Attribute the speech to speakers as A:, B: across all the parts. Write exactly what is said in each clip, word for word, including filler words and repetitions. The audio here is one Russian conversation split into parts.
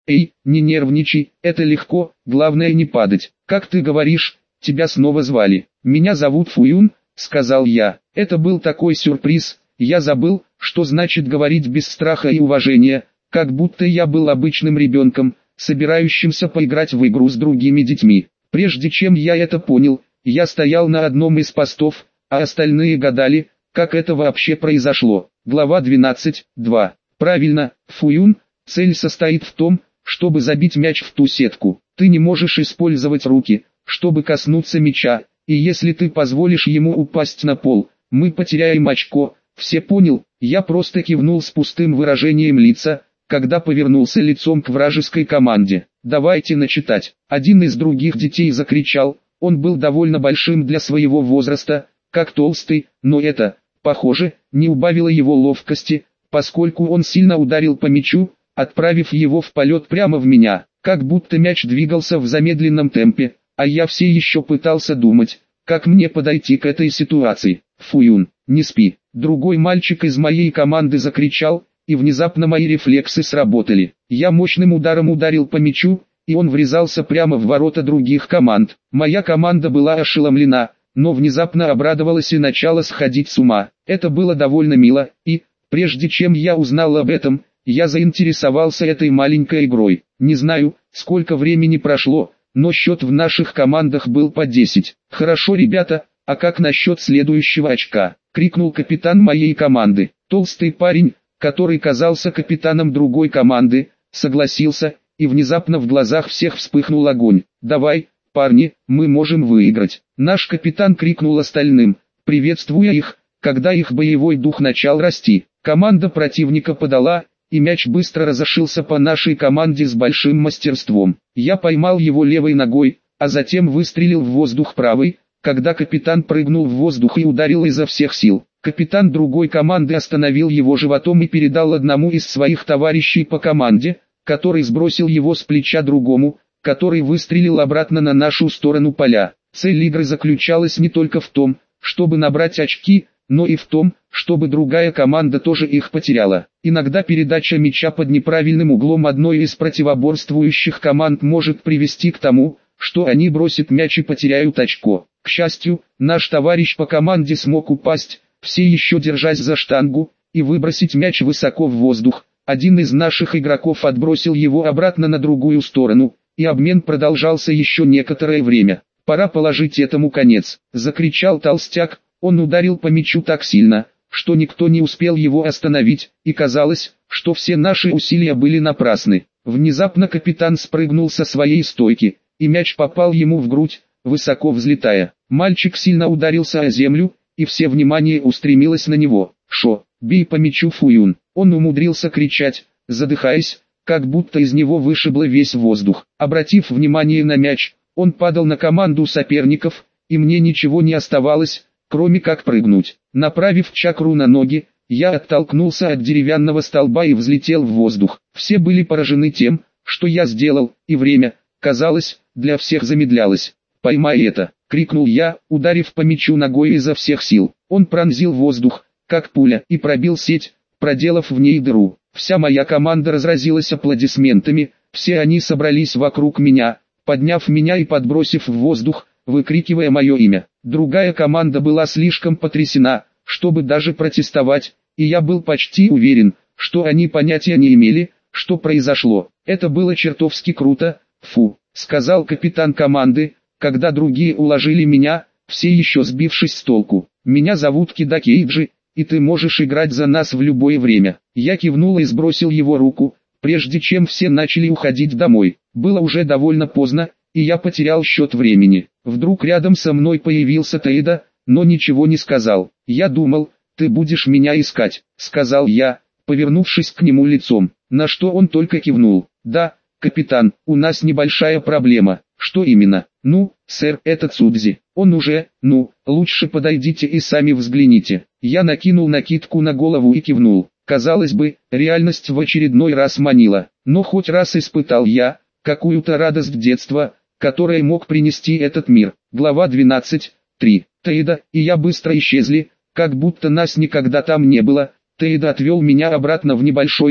A: Эй, не нервничай, это легко, главное не падать. Как ты говоришь, тебя снова звали. Меня зовут Фуюн, сказал я. Это был такой сюрприз, я забыл, что значит говорить без страха и уважения, как будто я был обычным ребенком, собирающимся поиграть в игру с другими детьми. Прежде чем я это понял, я стоял на одном из постов, а остальные гадали, как это вообще произошло. Глава двенадцать, два. Правильно, Фуюн, цель состоит в том, чтобы забить мяч в ту сетку. Ты не можешь использовать руки, чтобы коснуться мяча, и если ты позволишь ему упасть на пол, мы потеряем очко. Все понял? Я просто кивнул с пустым выражением лица, когда повернулся лицом к вражеской команде. Давайте начитать. Один из других детей закричал, он был довольно большим для своего возраста, как толстый, но это, похоже, не убавило его ловкости, поскольку он сильно ударил по мячу, отправив его в полет прямо в меня, как будто мяч двигался в замедленном темпе, а я все еще пытался думать, как мне подойти к этой ситуации. Фуюн, не спи. Другой мальчик из моей команды закричал, и внезапно мои рефлексы сработали. Я мощным ударом ударил по мячу, и он врезался прямо в ворота других команд. Моя команда была ошеломлена, но внезапно обрадовалась и начала сходить с ума. Это было довольно мило, и, прежде чем я узнал об этом, я заинтересовался этой маленькой игрой. Не знаю, сколько времени прошло, но счет в наших командах был по десять. «Хорошо, ребята, а как насчет следующего очка?» — крикнул капитан моей команды. Толстый парень, который казался капитаном другой команды, согласился, и внезапно в глазах всех вспыхнул огонь. «Давай, парни, мы можем выиграть!» Наш капитан крикнул остальным, приветствуя их, когда их боевой дух начал расти. Команда противника подала, и мяч быстро разошелся по нашей команде с большим мастерством. Я поймал его левой ногой, а затем выстрелил в воздух правой, когда капитан прыгнул в воздух и ударил изо всех сил. Капитан другой команды остановил его животом и передал одному из своих товарищей по команде, который сбросил его с плеча другому, который выстрелил обратно на нашу сторону поля. Цель игры заключалась не только в том, чтобы набрать очки, но и в том, чтобы другая команда тоже их потеряла. Иногда передача мяча под неправильным углом одной из противоборствующих команд может привести к тому, что они бросят мяч и потеряют очко. К счастью, наш товарищ по команде смог упасть, все еще держась за штангу, и выбросить мяч высоко в воздух. Один из наших игроков отбросил его обратно на другую сторону, и обмен продолжался еще некоторое время. «Пора положить этому конец», — закричал толстяк. Он ударил по мячу так сильно, что никто не успел его остановить, и казалось, что все наши усилия были напрасны. Внезапно капитан спрыгнул со своей стойки, и мяч попал ему в грудь, высоко взлетая. Мальчик сильно ударился о землю, и все внимание устремилось на него. «Шо, бей по мячу, Фуюн!» Он умудрился кричать, задыхаясь, как будто из него вышибло весь воздух. Обратив внимание на мяч, он падал на команду соперников, и мне ничего не оставалось, кроме как прыгнуть. Направив чакру на ноги, я оттолкнулся от деревянного столба и взлетел в воздух. Все были поражены тем, что я сделал, и время, казалось, для всех замедлялось. «Поймай это!» — крикнул я, ударив по мячу ногой изо всех сил. Он пронзил воздух, как пуля, и пробил сеть, проделав в ней дыру. Вся моя команда разразилась аплодисментами, все они собрались вокруг меня, подняв меня и подбросив в воздух, выкрикивая мое имя. Другая команда была слишком потрясена, чтобы даже протестовать, и я был почти уверен, что они понятия не имели, что произошло. «Это было чертовски круто, фу», — сказал капитан команды, когда другие уложили меня, все еще сбившись с толку. «Меня зовут Кида Кейджи, и ты можешь играть за нас в любое время». Я кивнул и сбросил его руку, прежде чем все начали уходить домой. Было уже довольно поздно, и я потерял счет времени. Вдруг рядом со мной появился Тейда, но ничего не сказал. «Я думал, ты будешь меня искать», — сказал я, повернувшись к нему лицом, на что он только кивнул. «Да, капитан, у нас небольшая проблема». «Что именно?» «Ну, сэр, это Цудзи. Он уже, ну, лучше подойдите и сами взгляните». Я накинул накидку на голову и кивнул. Казалось бы, реальность в очередной раз манила, но хоть раз испытал я какую-то радость детства, которая мог принести этот мир. Глава двенадцать, три. Тейда и я быстро исчезли, как будто нас никогда там не было. Тейда отвел меня обратно в небольшой дом.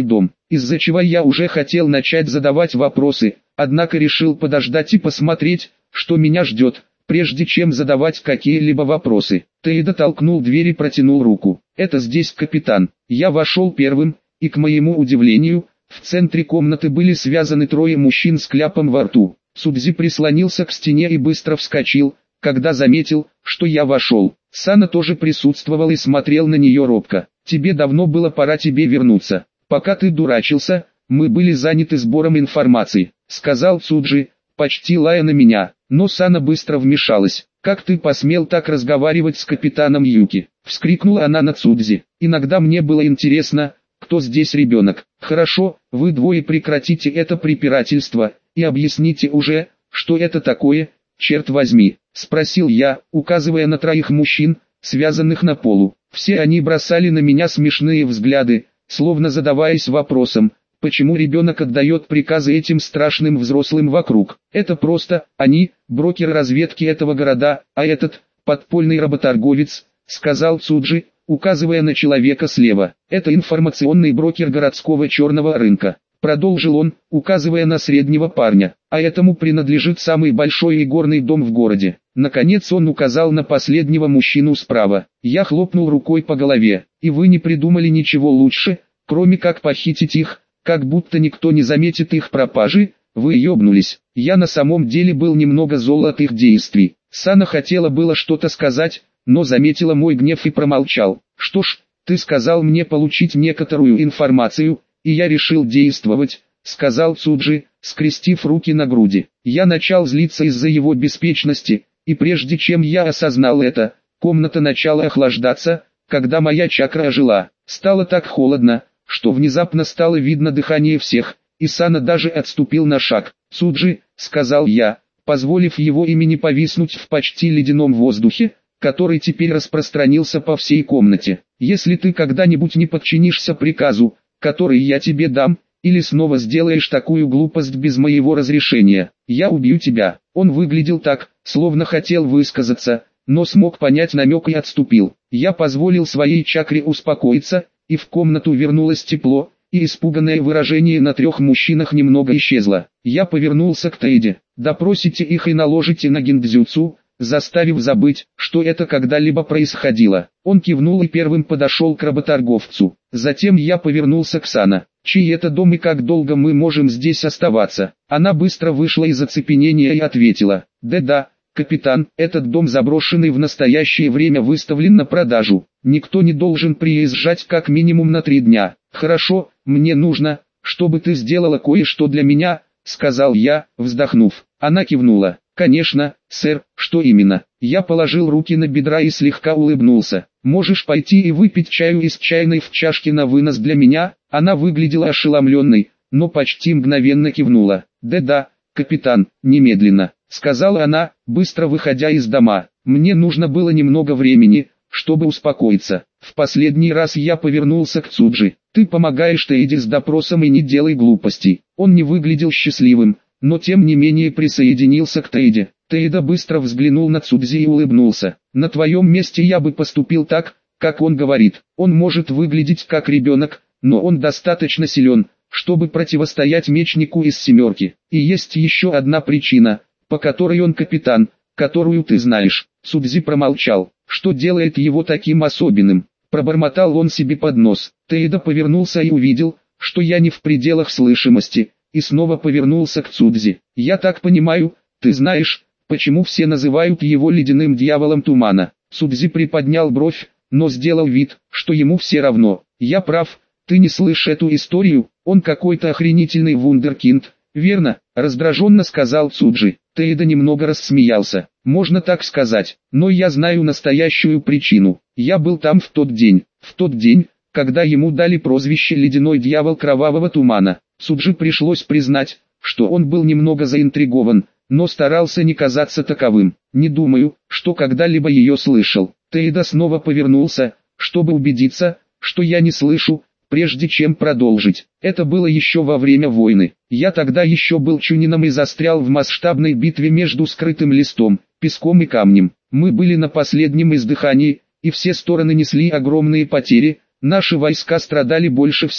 A: из-за чего я уже хотел начать задавать вопросы, однако решил подождать и посмотреть, что меня ждет, прежде чем задавать какие-либо вопросы. Тейда толкнул дверь и протянул руку. «Это здесь капитан». Я вошел первым, и к моему удивлению, в центре комнаты были связаны трое мужчин с кляпом во рту. Судзи прислонился к стене и быстро вскочил, когда заметил, что я вошел. Сана тоже присутствовал и смотрел на нее робко. «Тебе давно было пора тебе вернуться. Пока ты дурачился, мы были заняты сбором информации», — сказал Цуджи, почти лая на меня. Но Сана быстро вмешалась. «Как ты посмел так разговаривать с капитаном Юки?» — вскрикнула она на Цудзи. «Иногда мне было интересно, кто здесь ребенок. Хорошо, вы двое прекратите это препирательство, и объясните уже, что это такое, черт возьми», — спросил я, указывая на троих мужчин, связанных на полу. Все они бросали на меня смешные взгляды, словно задаваясь вопросом, почему ребенок отдает приказы этим страшным взрослым вокруг. «Это просто, они, брокер разведки этого города, а этот, подпольный работорговец», — сказал Цуджи, указывая на человека слева. «Это информационный брокер городского черного рынка», — продолжил он, указывая на среднего парня. «А этому принадлежит самый большой игорный дом в городе». Наконец он указал на последнего мужчину справа. Я хлопнул рукой по голове. «И вы не придумали ничего лучше, кроме как похитить их, как будто никто не заметит их пропажи? Вы ёбнулись». Я на самом деле был немного зол от их действий. Сана хотела было что-то сказать, но заметила мой гнев и промолчал. «Что ж, ты сказал мне получить некоторую информацию, и я решил действовать», — сказал Цуджи, скрестив руки на груди. Я начал злиться из-за его беспечности, и прежде чем я осознал это, комната начала охлаждаться, когда моя чакра ожила. Стало так холодно, что внезапно стало видно дыхание всех, и Сана даже отступил на шаг. «Цуджи», — сказал я, позволив его имени повиснуть в почти ледяном воздухе, который теперь распространился по всей комнате. «Если ты когда-нибудь не подчинишься приказу, который я тебе дам, или снова сделаешь такую глупость без моего разрешения, я убью тебя». Он выглядел так, словно хотел высказаться, но смог понять намек и отступил. Я позволил своей чакре успокоиться, и в комнату вернулось тепло, и испуганное выражение на трех мужчинах немного исчезло. Я повернулся к Тейде. «Допросите их и наложите на гиндзюцу», заставив забыть, что это когда-либо происходило. Он кивнул и первым подошел к работорговцу. Затем я повернулся к Сана. «Чей это дом и как долго мы можем здесь оставаться?» Она быстро вышла из оцепенения и ответила: «Да-да, капитан, этот дом заброшенный в настоящее время выставлен на продажу. Никто не должен приезжать как минимум на три дня». «Хорошо, мне нужно, чтобы ты сделала кое-что для меня», — сказал я, вздохнув. Она кивнула. «Конечно, сэр, что именно?» Я положил руки на бедра и слегка улыбнулся. «Можешь пойти и выпить чаю из чайной в чашке на вынос для меня?» Она выглядела ошеломленной, но почти мгновенно кивнула. «Да-да, капитан, немедленно», — сказала она, быстро выходя из дома. Мне нужно было немного времени, чтобы успокоиться. В последний раз я повернулся к Цуджи. «Ты помогаешь Тейде с допросом и не делай глупостей». Он не выглядел счастливым, но тем не менее присоединился к Тейде. Тейда быстро взглянул на Цудзи и улыбнулся. «На твоем месте я бы поступил так, как он говорит. Он может выглядеть как ребенок, но он достаточно силен, чтобы противостоять мечнику из семерки. И есть еще одна причина, по которой он капитан, которую ты знаешь». Цудзи промолчал. «Что делает его таким особенным?» Пробормотал он себе под нос. Тейда повернулся и увидел, что я не в пределах слышимости, и снова повернулся к Цудзи. «Я так понимаю, ты знаешь, почему все называют его ледяным дьяволом тумана?» Цудзи приподнял бровь, но сделал вид, что ему все равно. «Я прав, ты не слышишь эту историю, он какой-то охренительный вундеркинд, верно?» Раздраженно сказал Цуджи. Тейда немного рассмеялся. «Можно так сказать, но я знаю настоящую причину. Я был там в тот день, в тот день, когда ему дали прозвище «Ледяной дьявол кровавого тумана». Цуджи пришлось признать, что он был немного заинтригован, но старался не казаться таковым. «Не думаю, что когда-либо ее слышал». Тейда снова повернулся, чтобы убедиться, что я не слышу, прежде чем продолжить. «Это было еще во время войны. Я тогда еще был чунином и застрял в масштабной битве между скрытым листом, песком и камнем. Мы были на последнем издыхании, и все стороны несли огромные потери, наши войска страдали больше всего.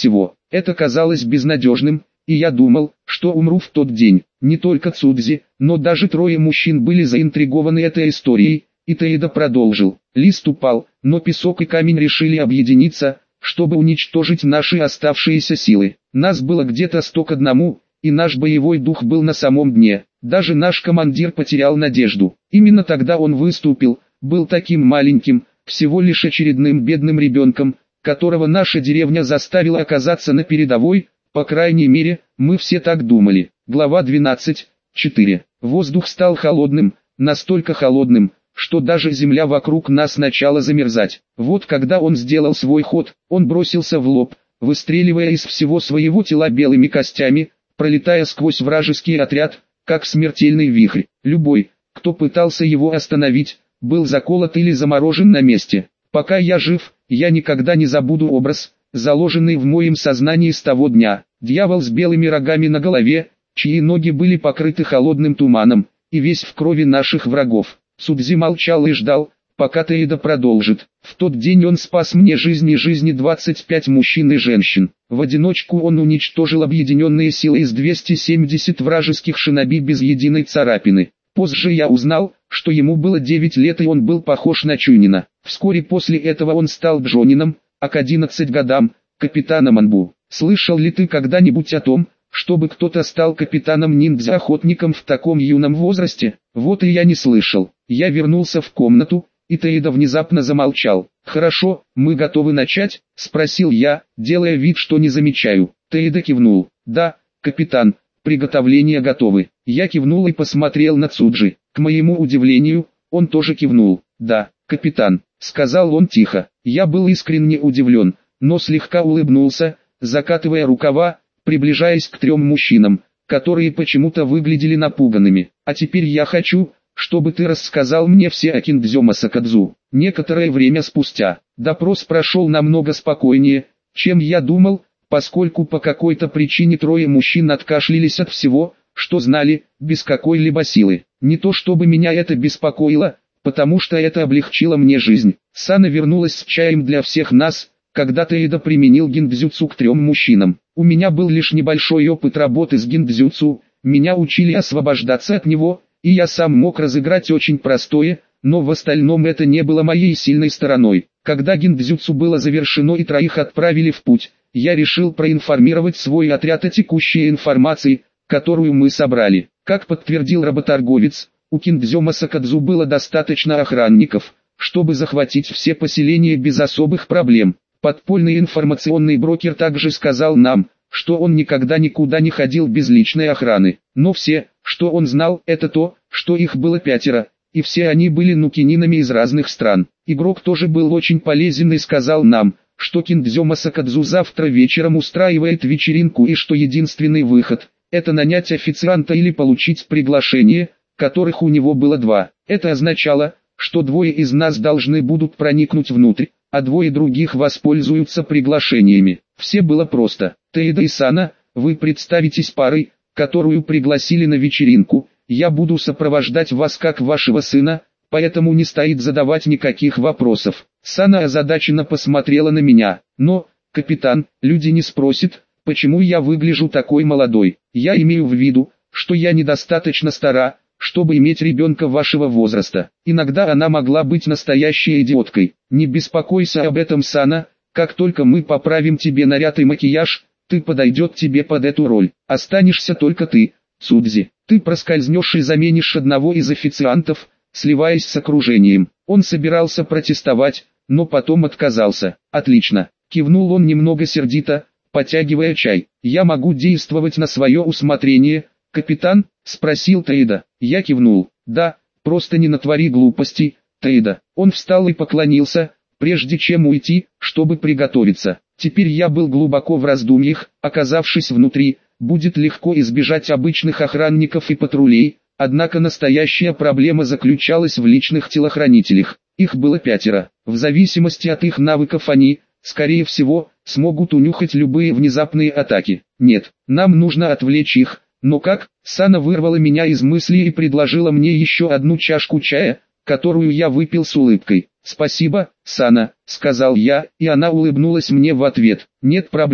A: Это казалось безнадежным, и я думал, что умру в тот день. Не только Цудзи, но даже трое мужчин были заинтригованы этой историей, и Тейда продолжил. Лист упал, но песок и камень решили объединиться, чтобы уничтожить наши оставшиеся силы. Нас было где-то сто к одному, и наш боевой дух был на самом дне. Даже наш командир потерял надежду. Именно тогда он выступил, был таким маленьким, всего лишь очередным бедным ребенком, которого наша деревня заставила оказаться на передовой, по крайней мере, мы все так думали. Глава двенадцать, четыре. Воздух стал холодным, настолько холодным, что даже земля вокруг нас начала замерзать. Вот когда он сделал свой ход, он бросился в лоб, выстреливая из всего своего тела белыми костями, пролетая сквозь вражеский отряд, как смертельный вихрь. Любой, кто пытался его остановить, был заколот или заморожен на месте. Пока я жив, я никогда не забуду образ, заложенный в моем сознании с того дня. Дьявол с белыми рогами на голове, чьи ноги были покрыты холодным туманом, и весь в крови наших врагов. Цудзи молчал и ждал, пока Тейда продолжит. В тот день он спас мне жизнь и жизни двадцать пять мужчин и женщин. В одиночку он уничтожил объединенные силы из двухсот семидесяти вражеских шиноби без единой царапины. Позже я узнал, что ему было девять лет и он был похож на Чунина. Вскоре после этого он стал Джонином, а к одиннадцати годам – капитаном Анбу. Слышал ли ты когда-нибудь о том, чтобы кто-то стал капитаном ниндзя-охотником в таком юном возрасте? Вот и я не слышал. Я вернулся в комнату, и Тейда внезапно замолчал. «Хорошо, мы готовы начать?» – спросил я, делая вид, что не замечаю. Тейда кивнул. «Да, капитан, приготовления готовы». Я кивнул и посмотрел на Цуджи. К моему удивлению, он тоже кивнул. «Да, капитан», — сказал он тихо. Я был искренне удивлен, но слегка улыбнулся, закатывая рукава, приближаясь к трем мужчинам, которые почему-то выглядели напуганными. «А теперь я хочу, чтобы ты рассказал мне все о Киндзё Масакадзу». Некоторое время спустя, допрос прошел намного спокойнее, чем я думал, поскольку по какой-то причине трое мужчин откашлялись от всего, что знали, без какой-либо силы. Не то чтобы меня это беспокоило, потому что это облегчило мне жизнь. Сана вернулась с чаем для всех нас, когда Тейда применил гиндзюцу к трем мужчинам. У меня был лишь небольшой опыт работы с гиндзюцу, меня учили освобождаться от него, и я сам мог разыграть очень простое, но в остальном это не было моей сильной стороной. Когда гиндзюцу было завершено и троих отправили в путь, я решил проинформировать свой отряд о текущей информации, которую мы собрали. Как подтвердил работорговец, у Киндзё Масакадзу было достаточно охранников, чтобы захватить все поселения без особых проблем. Подпольный информационный брокер также сказал нам, что он никогда никуда не ходил без личной охраны. Но все, что он знал, это то, что их было пятеро, и все они были нукининами из разных стран. Игрок тоже был очень полезен и сказал нам, что Киндзё Масакадзу завтра вечером устраивает вечеринку и что единственный выход – это нанять официанта или получить приглашение, которых у него было два. Это означало, что двое из нас должны будут проникнуть внутрь, а двое других воспользуются приглашениями. Все было просто. Тейда и Сана, вы представитесь парой, которую пригласили на вечеринку, я буду сопровождать вас как вашего сына, поэтому не стоит задавать никаких вопросов. Сана озадаченно посмотрела на меня. Но, капитан, люди не спросят, почему я выгляжу такой молодой. Я имею в виду, что я недостаточно стара, чтобы иметь ребенка вашего возраста. Иногда она могла быть настоящей идиоткой. Не беспокойся об этом, Сана, как только мы поправим тебе наряд и макияж, ты подойдет тебе под эту роль. Останешься только ты, Цудзи. Ты проскользнешь и заменишь одного из официантов, сливаясь с окружением. Он собирался протестовать, но потом отказался. Отлично. Кивнул он немного сердито, потягивая чай. «Я могу действовать на свое усмотрение, капитан?» – спросил Тейда. Я кивнул. «Да, просто не натвори глупостей, Тейда». Он встал и поклонился, прежде чем уйти, чтобы приготовиться. Теперь я был глубоко в раздумьях, оказавшись внутри, будет легко избежать обычных охранников и патрулей, однако настоящая проблема заключалась в личных телохранителях. Их было пятеро. В зависимости от их навыков они, скорее всего, смогут унюхать любые внезапные атаки. Нет, нам нужно отвлечь их. Но как? Сана вырвала меня из мыслей и предложила мне еще одну чашку чая, которую я выпил с улыбкой. «Спасибо, Сана», — сказал я, и она улыбнулась мне в ответ. «Нет проблем,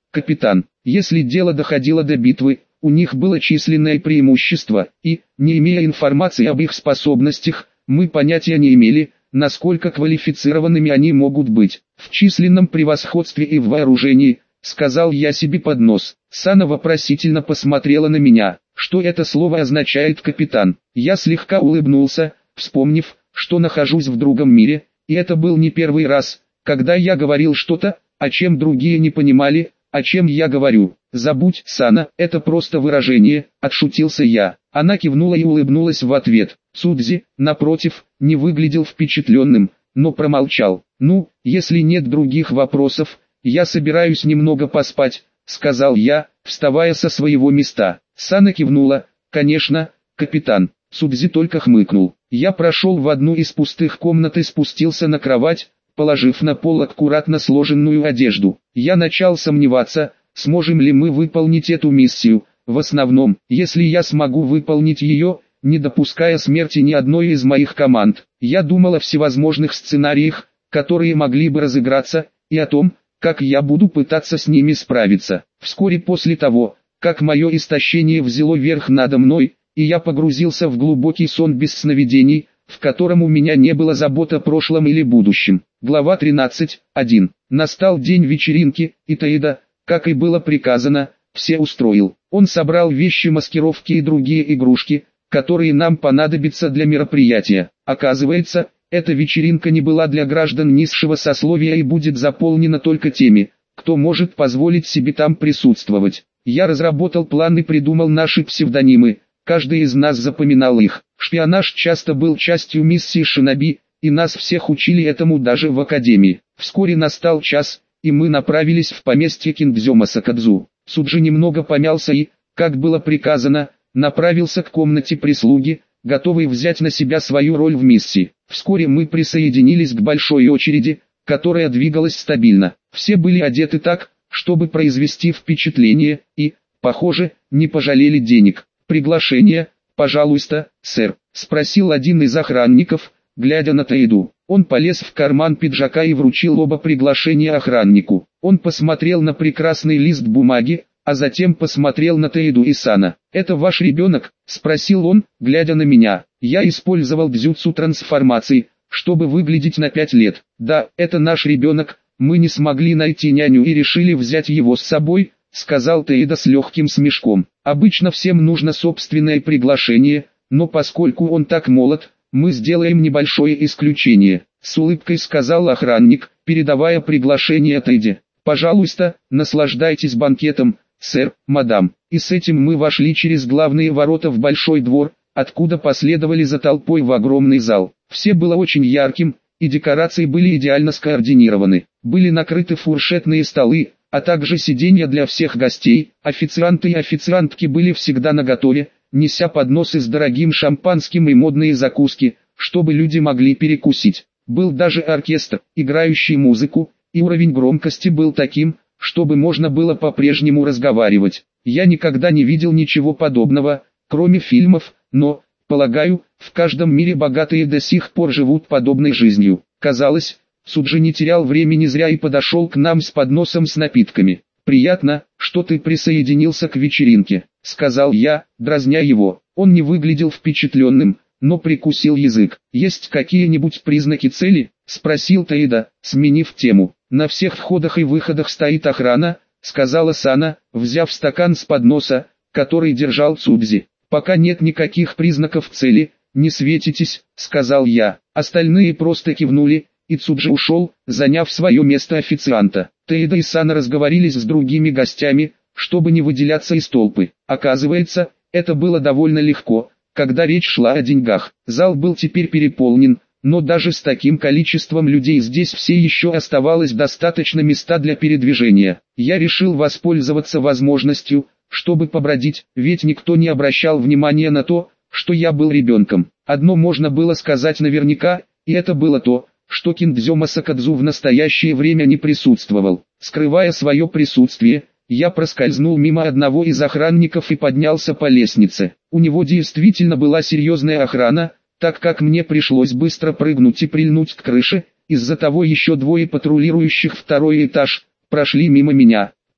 A: капитан. Если дело доходило до битвы, у них было численное преимущество, и, не имея информации об их способностях, мы понятия не имели, насколько квалифицированными они могут быть. В численном превосходстве и в вооружении, сказал я себе под нос. Сана вопросительно посмотрела на меня. Что это слово означает, капитан? Я слегка улыбнулся, вспомнив, что нахожусь в другом мире, и это был не первый раз, когда я говорил что-то, о чем другие не понимали, о чем я говорю. Забудь, Сана, это просто выражение, отшутился я. Она кивнула и улыбнулась в ответ. Цудзи, напротив, не выглядел впечатленным, но промолчал. Ну, если нет других вопросов, я собираюсь немного поспать, сказал я, вставая со своего места. Сана кивнула. Конечно, капитан. Цудзи только хмыкнул. Я прошел в одну из пустых комнат и спустился на кровать, положив на пол аккуратно сложенную одежду. Я начал сомневаться, сможем ли мы выполнить эту миссию. В основном, если я смогу выполнить ее, не допуская смерти ни одной из моих команд. Я думал о всевозможных сценариях, которые могли бы разыграться, и о том, как я буду пытаться с ними справиться. Вскоре после того, как мое истощение взяло верх надо мной, и я погрузился в глубокий сон без сновидений, в котором у меня не было забот о прошлом или будущем. Глава тринадцать, один. Настал день вечеринки, и Таида, как и было приказано, все устроил. Он собрал вещи маскировки и другие игрушки, которые нам понадобятся для мероприятия. Оказывается, эта вечеринка не была для граждан низшего сословия и будет заполнена только теми, кто может позволить себе там присутствовать. Я разработал план и придумал наши псевдонимы, каждый из нас запоминал их. Шпионаж часто был частью миссии Шиноби, и нас всех учили этому даже в академии. Вскоре настал час, и мы направились в поместье Киндзё Масакадзу. Суджи немного помялся и, как было приказано, направился к комнате прислуги, готовый взять на себя свою роль в миссии. Вскоре мы присоединились к большой очереди, которая двигалась стабильно. Все были одеты так, чтобы произвести впечатление, и, похоже, не пожалели денег. «Приглашение, пожалуйста, сэр», — спросил один из охранников, глядя на Таиду. Он полез в карман пиджака и вручил оба приглашения охраннику. Он посмотрел на прекрасный лист бумаги, а затем посмотрел на Таиду и Сана. «Это ваш ребенок?» — спросил он, глядя на меня. Я использовал дзюцу трансформации, чтобы выглядеть на пять лет. «Да, это наш ребенок, мы не смогли найти няню и решили взять его с собой», — сказал Таида с легким смешком. «Обычно всем нужно собственное приглашение, но поскольку он так молод, мы сделаем небольшое исключение», — с улыбкой сказал охранник, передавая приглашение Таиде. «Пожалуйста, наслаждайтесь банкетом, сэр, мадам». И с этим мы вошли через главные ворота в большой двор, откуда последовали за толпой в огромный зал. Все было очень ярким, и декорации были идеально скоординированы. Были накрыты фуршетные столы, а также сиденья для всех гостей. Официанты и официантки были всегда наготове, неся подносы с дорогим шампанским и модные закуски, чтобы люди могли перекусить. Был даже оркестр, играющий музыку, и уровень громкости был таким, чтобы можно было по-прежнему разговаривать. Я никогда не видел ничего подобного, кроме фильмов, но, полагаю, в каждом мире богатые до сих пор живут подобной жизнью. Казалось, Суджи не терял времени зря и подошел к нам с подносом с напитками. «Приятно, что ты присоединился к вечеринке», — сказал я, дразня его. Он не выглядел впечатленным, но прикусил язык. «Есть какие-нибудь признаки цели?» — спросил Таида, сменив тему. «На всех входах и выходах стоит охрана», — сказала Сана, взяв стакан с подноса, который держал Цудзи. «Пока нет никаких признаков цели, не светитесь», — сказал я. Остальные просто кивнули, и Цуджи ушел, заняв свое место официанта. Таида и Сана разговорились с другими гостями, чтобы не выделяться из толпы. Оказывается, это было довольно легко, когда речь шла о деньгах. Зал был теперь переполнен, но даже с таким количеством людей здесь все еще оставалось достаточно места для передвижения. Я решил воспользоваться возможностью, чтобы побродить, ведь никто не обращал внимания на то, что я был ребенком. Одно можно было сказать наверняка, и это было то, что Киндзё Масакадзу в настоящее время не присутствовал. Скрывая свое присутствие, я проскользнул мимо одного из охранников и поднялся по лестнице. У него действительно была серьезная охрана, так как мне пришлось быстро прыгнуть и прильнуть к крыше, из-за того еще двое патрулирующих второй этаж прошли мимо меня.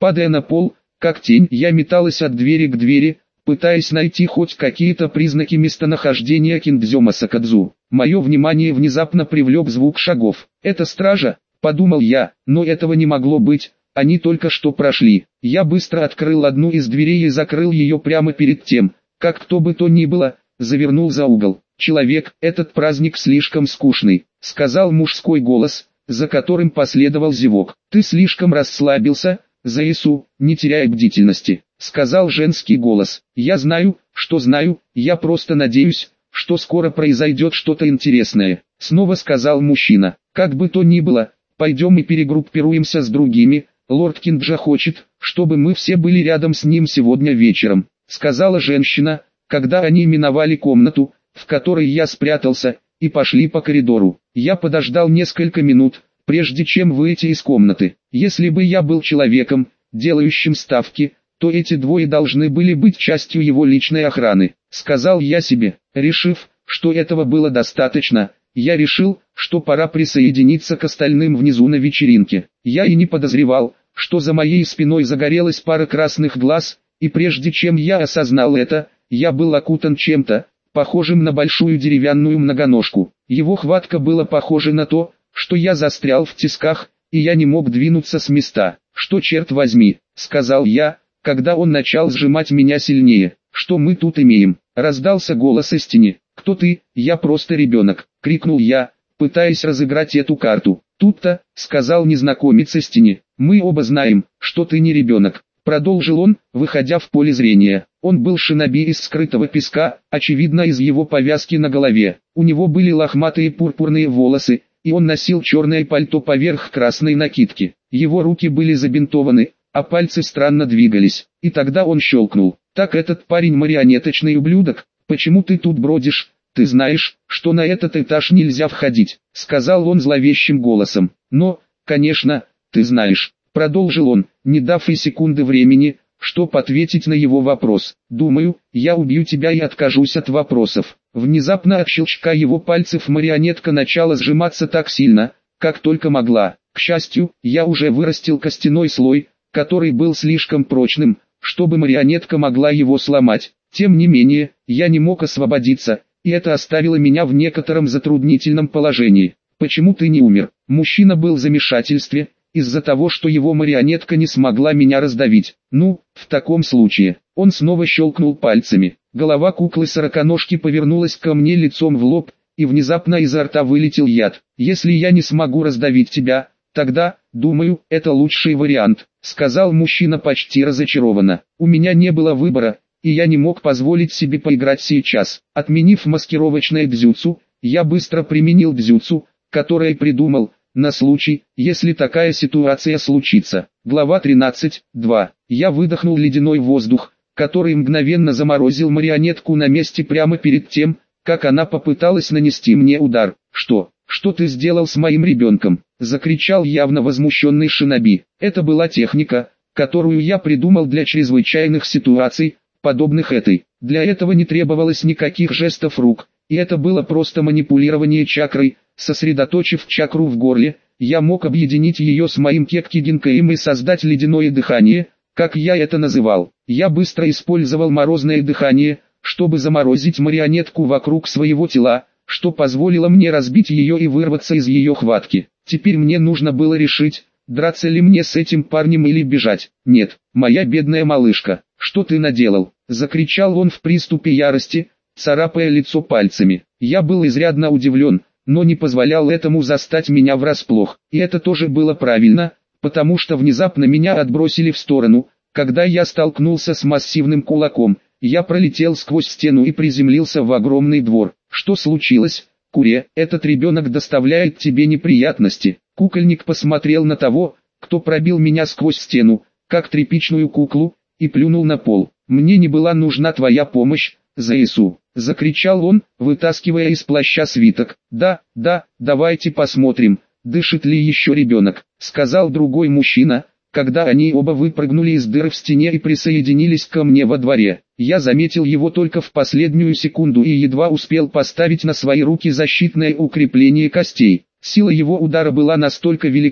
A: Падая на пол, как тень, я металась от двери к двери, пытаясь найти хоть какие-то признаки местонахождения Киндзёма Сакадзу. Мое внимание внезапно привлек звук шагов. «Это стража», — подумал я, но этого не могло быть, они только что прошли. Я быстро открыл одну из дверей и закрыл ее прямо перед тем, как кто бы то ни было, завернул за угол. «Человек, этот праздник слишком скучный», — сказал мужской голос, за которым последовал зевок. «Ты слишком расслабился, Заису, не теряй бдительности», — сказал женский голос. «Я знаю, что знаю, я просто надеюсь, что скоро произойдет что-то интересное», — снова сказал мужчина. «Как бы то ни было, пойдем и перегруппируемся с другими, лорд Кинджа хочет, чтобы мы все были рядом с ним сегодня вечером», — сказала женщина, когда они миновали комнату, в которой я спрятался, и пошли по коридору. Я подождал несколько минут, прежде чем выйти из комнаты. Если бы я был человеком, делающим ставки, то эти двое должны были быть частью его личной охраны, сказал я себе. Решив, что этого было достаточно, я решил, что пора присоединиться к остальным внизу на вечеринке. Я и не подозревал, что за моей спиной загорелась пара красных глаз, и прежде чем я осознал это, я был окутан чем-то, похожим на большую деревянную многоножку. Его хватка была похожа на то, что я застрял в тисках, и я не мог двинуться с места. «Что, черт возьми», — сказал я, когда он начал сжимать меня сильнее. «Что мы тут имеем?» — раздался голос из тени. «Кто ты? Я просто ребенок», — крикнул я, пытаясь разыграть эту карту. «Тут-то», — сказал незнакомец из тени, — «мы оба знаем, что ты не ребенок», — продолжил он, выходя в поле зрения. Он был шиноби из скрытого песка, очевидно из его повязки на голове. У него были лохматые пурпурные волосы, и он носил черное пальто поверх красной накидки. Его руки были забинтованы, а пальцы странно двигались. И тогда он щелкнул. «Так этот парень марионеточный ублюдок, почему ты тут бродишь? Ты знаешь, что на этот этаж нельзя входить», — сказал он зловещим голосом. «Но, конечно, ты знаешь», — продолжил он, не дав и секунды времени, чтобы ответить на его вопрос. «Думаю, я убью тебя и откажусь от вопросов». Внезапно от щелчка его пальцев марионетка начала сжиматься так сильно, как только могла. К счастью, я уже вырастил костяной слой, который был слишком прочным, чтобы марионетка могла его сломать. Тем не менее, я не мог освободиться, и это оставило меня в некотором затруднительном положении. «Почему ты не умер?» Мужчина был в замешательстве, из-за того, что его марионетка не смогла меня раздавить. «Ну, в таком случае». Он снова щелкнул пальцами. Голова куклы-сороконожки повернулась ко мне лицом в лоб, и внезапно изо рта вылетел яд. «Если я не смогу раздавить тебя, тогда, думаю, это лучший вариант», — сказал мужчина почти разочарованно. «У меня не было выбора, и я не мог позволить себе поиграть сейчас». Отменив маскировочное дзюцу, я быстро применил дзюцу, которое придумал, на случай, если такая ситуация случится. Глава тринадцать, два. Я выдохнул ледяной воздух, который мгновенно заморозил марионетку на месте прямо перед тем, как она попыталась нанести мне удар. «Что? Что ты сделал с моим ребенком?» — закричал явно возмущенный шиноби. Это была техника, которую я придумал для чрезвычайных ситуаций, подобных этой. Для этого не требовалось никаких жестов рук, и это было просто манипулирование чакрой. Сосредоточив чакру в горле, я мог объединить ее с моим кекки-гинкаем и создать ледяное дыхание, как я это называл. Я быстро использовал морозное дыхание, чтобы заморозить марионетку вокруг своего тела, что позволило мне разбить ее и вырваться из ее хватки. Теперь мне нужно было решить, драться ли мне с этим парнем или бежать. «Нет, моя бедная малышка, что ты наделал?» — закричал он в приступе ярости, царапая лицо пальцами. Я был изрядно удивлен, но не позволял этому застать меня врасплох. И это тоже было правильно, потому что внезапно меня отбросили в сторону, когда я столкнулся с массивным кулаком. Я пролетел сквозь стену и приземлился в огромный двор. «Что случилось, Куре? Этот ребенок доставляет тебе неприятности». Кукольник посмотрел на того, кто пробил меня сквозь стену, как тряпичную куклу, и плюнул на пол. «Мне не была нужна твоя помощь, Заису», — закричал он, вытаскивая из плаща свиток. «Да, да, давайте посмотрим, дышит ли еще ребенок», — сказал другой мужчина, когда они оба выпрыгнули из дыры в стене и присоединились ко мне во дворе. Я заметил его только в последнюю секунду и едва успел поставить на свои руки защитное укрепление костей. Сила его удара была настолько велика,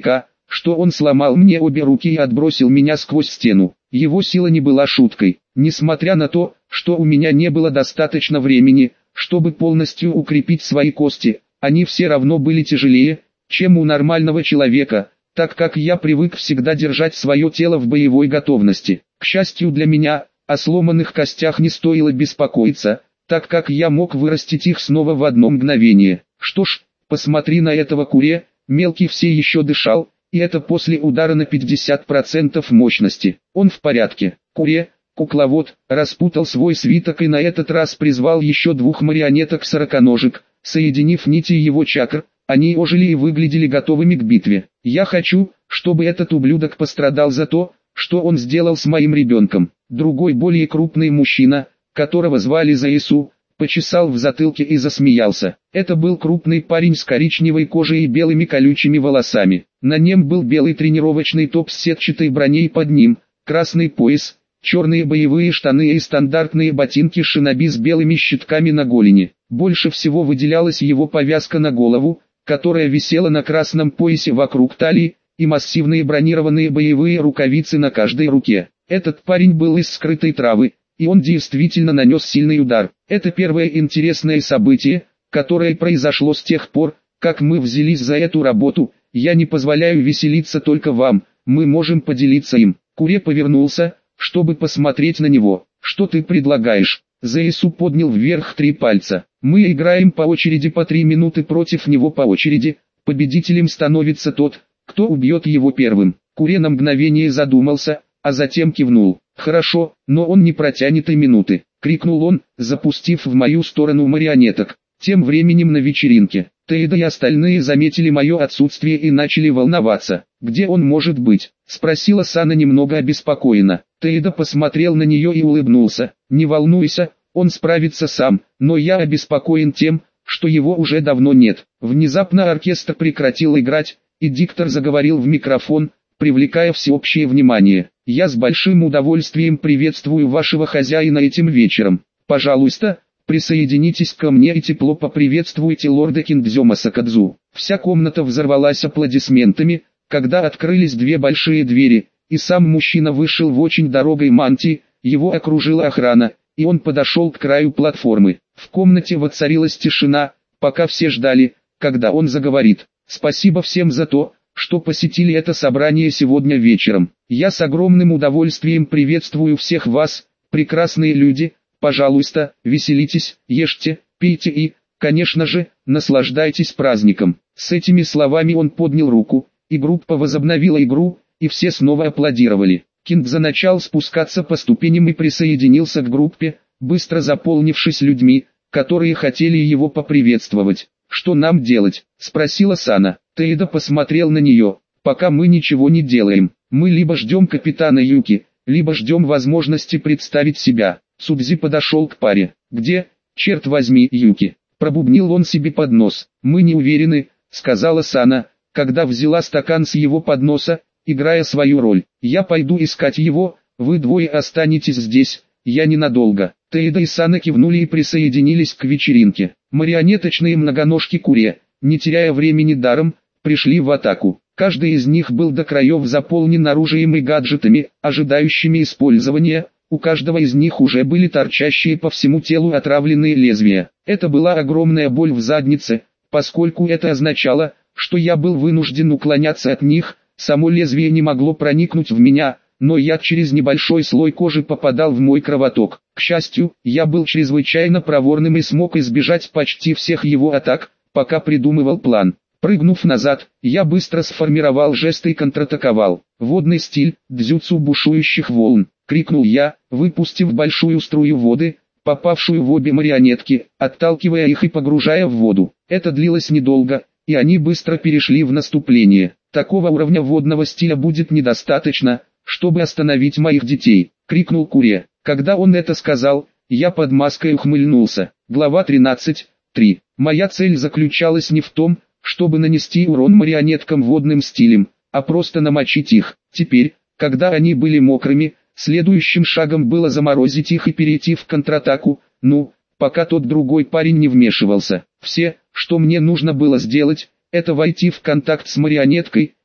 A: что он сломал мне обе руки и отбросил меня сквозь стену. Его сила не была шуткой. Несмотря на то, что у меня не было достаточно времени, чтобы полностью укрепить свои кости, они все равно были тяжелее, чем у нормального человека, так как я привык всегда держать свое тело в боевой готовности. К счастью для меня, о сломанных костях не стоило беспокоиться, так как я мог вырастить их снова в одно мгновение. Что ж, посмотри на этого Куре, мелкий все еще дышал, и это после удара на пятьдесят процентов мощности. Он в порядке. Куре, кукловод, распутал свой свиток и на этот раз призвал еще двух марионеток-сороконожек, соединив нити его чакр, они ожили и выглядели готовыми к битве. Я хочу, чтобы этот ублюдок пострадал за то, что он сделал с моим ребенком. Другой более крупный мужчина, которого звали Заису, почесал в затылке и засмеялся. Это был крупный парень с коричневой кожей и белыми колючими волосами. На нем был белый тренировочный топ с сетчатой броней под ним, красный пояс, черные боевые штаны и стандартные ботинки шиноби с белыми щитками на голени. Больше всего выделялась его повязка на голову, которая висела на красном поясе вокруг талии, и массивные бронированные боевые рукавицы на каждой руке. Этот парень был из скрытой травы, и он действительно нанес сильный удар. Это первое интересное событие, которое произошло с тех пор, как мы взялись за эту работу. Я не позволяю веселиться только вам, мы можем поделиться им. Куре повернулся, чтобы посмотреть на него. Что ты предлагаешь? Заису поднял вверх три пальца. Мы играем по очереди по три минуты против него по очереди. Победителем становится тот, кто убьет его первым. Куре на мгновение задумался, а затем кивнул. «Хорошо, но он не протянет и минуты», — крикнул он, запустив в мою сторону марионеток. Тем временем на вечеринке, Тейда и остальные заметили мое отсутствие и начали волноваться. «Где он может быть?» — спросила Сана немного обеспокоена. Тейда посмотрел на нее и улыбнулся. «Не волнуйся, он справится сам, но я обеспокоен тем, что его уже давно нет». Внезапно оркестр прекратил играть, и диктор заговорил в микрофон, привлекая всеобщее внимание. «Я с большим удовольствием приветствую вашего хозяина этим вечером. Пожалуйста, присоединитесь ко мне и тепло поприветствуйте лорда Кингдзёма Сакадзу». Вся комната взорвалась аплодисментами, когда открылись две большие двери, и сам мужчина вышел в очень дорогой мантии, его окружила охрана, и он подошел к краю платформы. В комнате воцарилась тишина, пока все ждали, когда он заговорит. «Спасибо всем за то, что посетили это собрание сегодня вечером. Я с огромным удовольствием приветствую всех вас, прекрасные люди. Пожалуйста, веселитесь, ешьте, пейте и, конечно же, наслаждайтесь праздником». С этими словами он поднял руку, и группа возобновила игру, и все снова аплодировали. Кингдза начал спускаться по ступеням и присоединился к группе, быстро заполнившись людьми, которые хотели его поприветствовать. «Что нам делать?» — спросила Сана. Тейда посмотрел на нее. «Пока мы ничего не делаем. Мы либо ждем капитана Юки, либо ждем возможности представить себя». Судзи подошел к паре. «Где, черт возьми, Юки?» — пробубнил он себе под нос. «Мы не уверены», — сказала Сана, когда взяла стакан с его подноса, играя свою роль. «Я пойду искать его, вы двое останетесь здесь, я ненадолго». Тейда и Сана кивнули и присоединились к вечеринке. Марионеточные многоножки Куре, не теряя времени даром, пришли в атаку. Каждый из них был до краев заполнен оружием и гаджетами, ожидающими использования. У каждого из них уже были торчащие по всему телу отравленные лезвия. Это была огромная боль в заднице, поскольку это означало, что я был вынужден уклоняться от них. Само лезвие не могло проникнуть в меня, но яд через небольшой слой кожи попадал в мой кровоток. К счастью, я был чрезвычайно проворным и смог избежать почти всех его атак, пока придумывал план. Прыгнув назад, я быстро сформировал жест и контратаковал. «Водный стиль, дзюцу бушующих волн», — крикнул я, выпустив большую струю воды, попавшую в обе марионетки, отталкивая их и погружая в воду. Это длилось недолго, и они быстро перешли в наступление. «Такого уровня водного стиля будет недостаточно, чтобы остановить моих детей», — крикнул Куре. Когда он это сказал, я под маской ухмыльнулся. Глава тринадцать. три. Моя цель заключалась не в том, чтобы нанести урон марионеткам водным стилем, а просто намочить их. Теперь, когда они были мокрыми, следующим шагом было заморозить их и перейти в контратаку, ну, пока тот другой парень не вмешивался. Все, что мне нужно было сделать, это войти в контакт с марионеткой,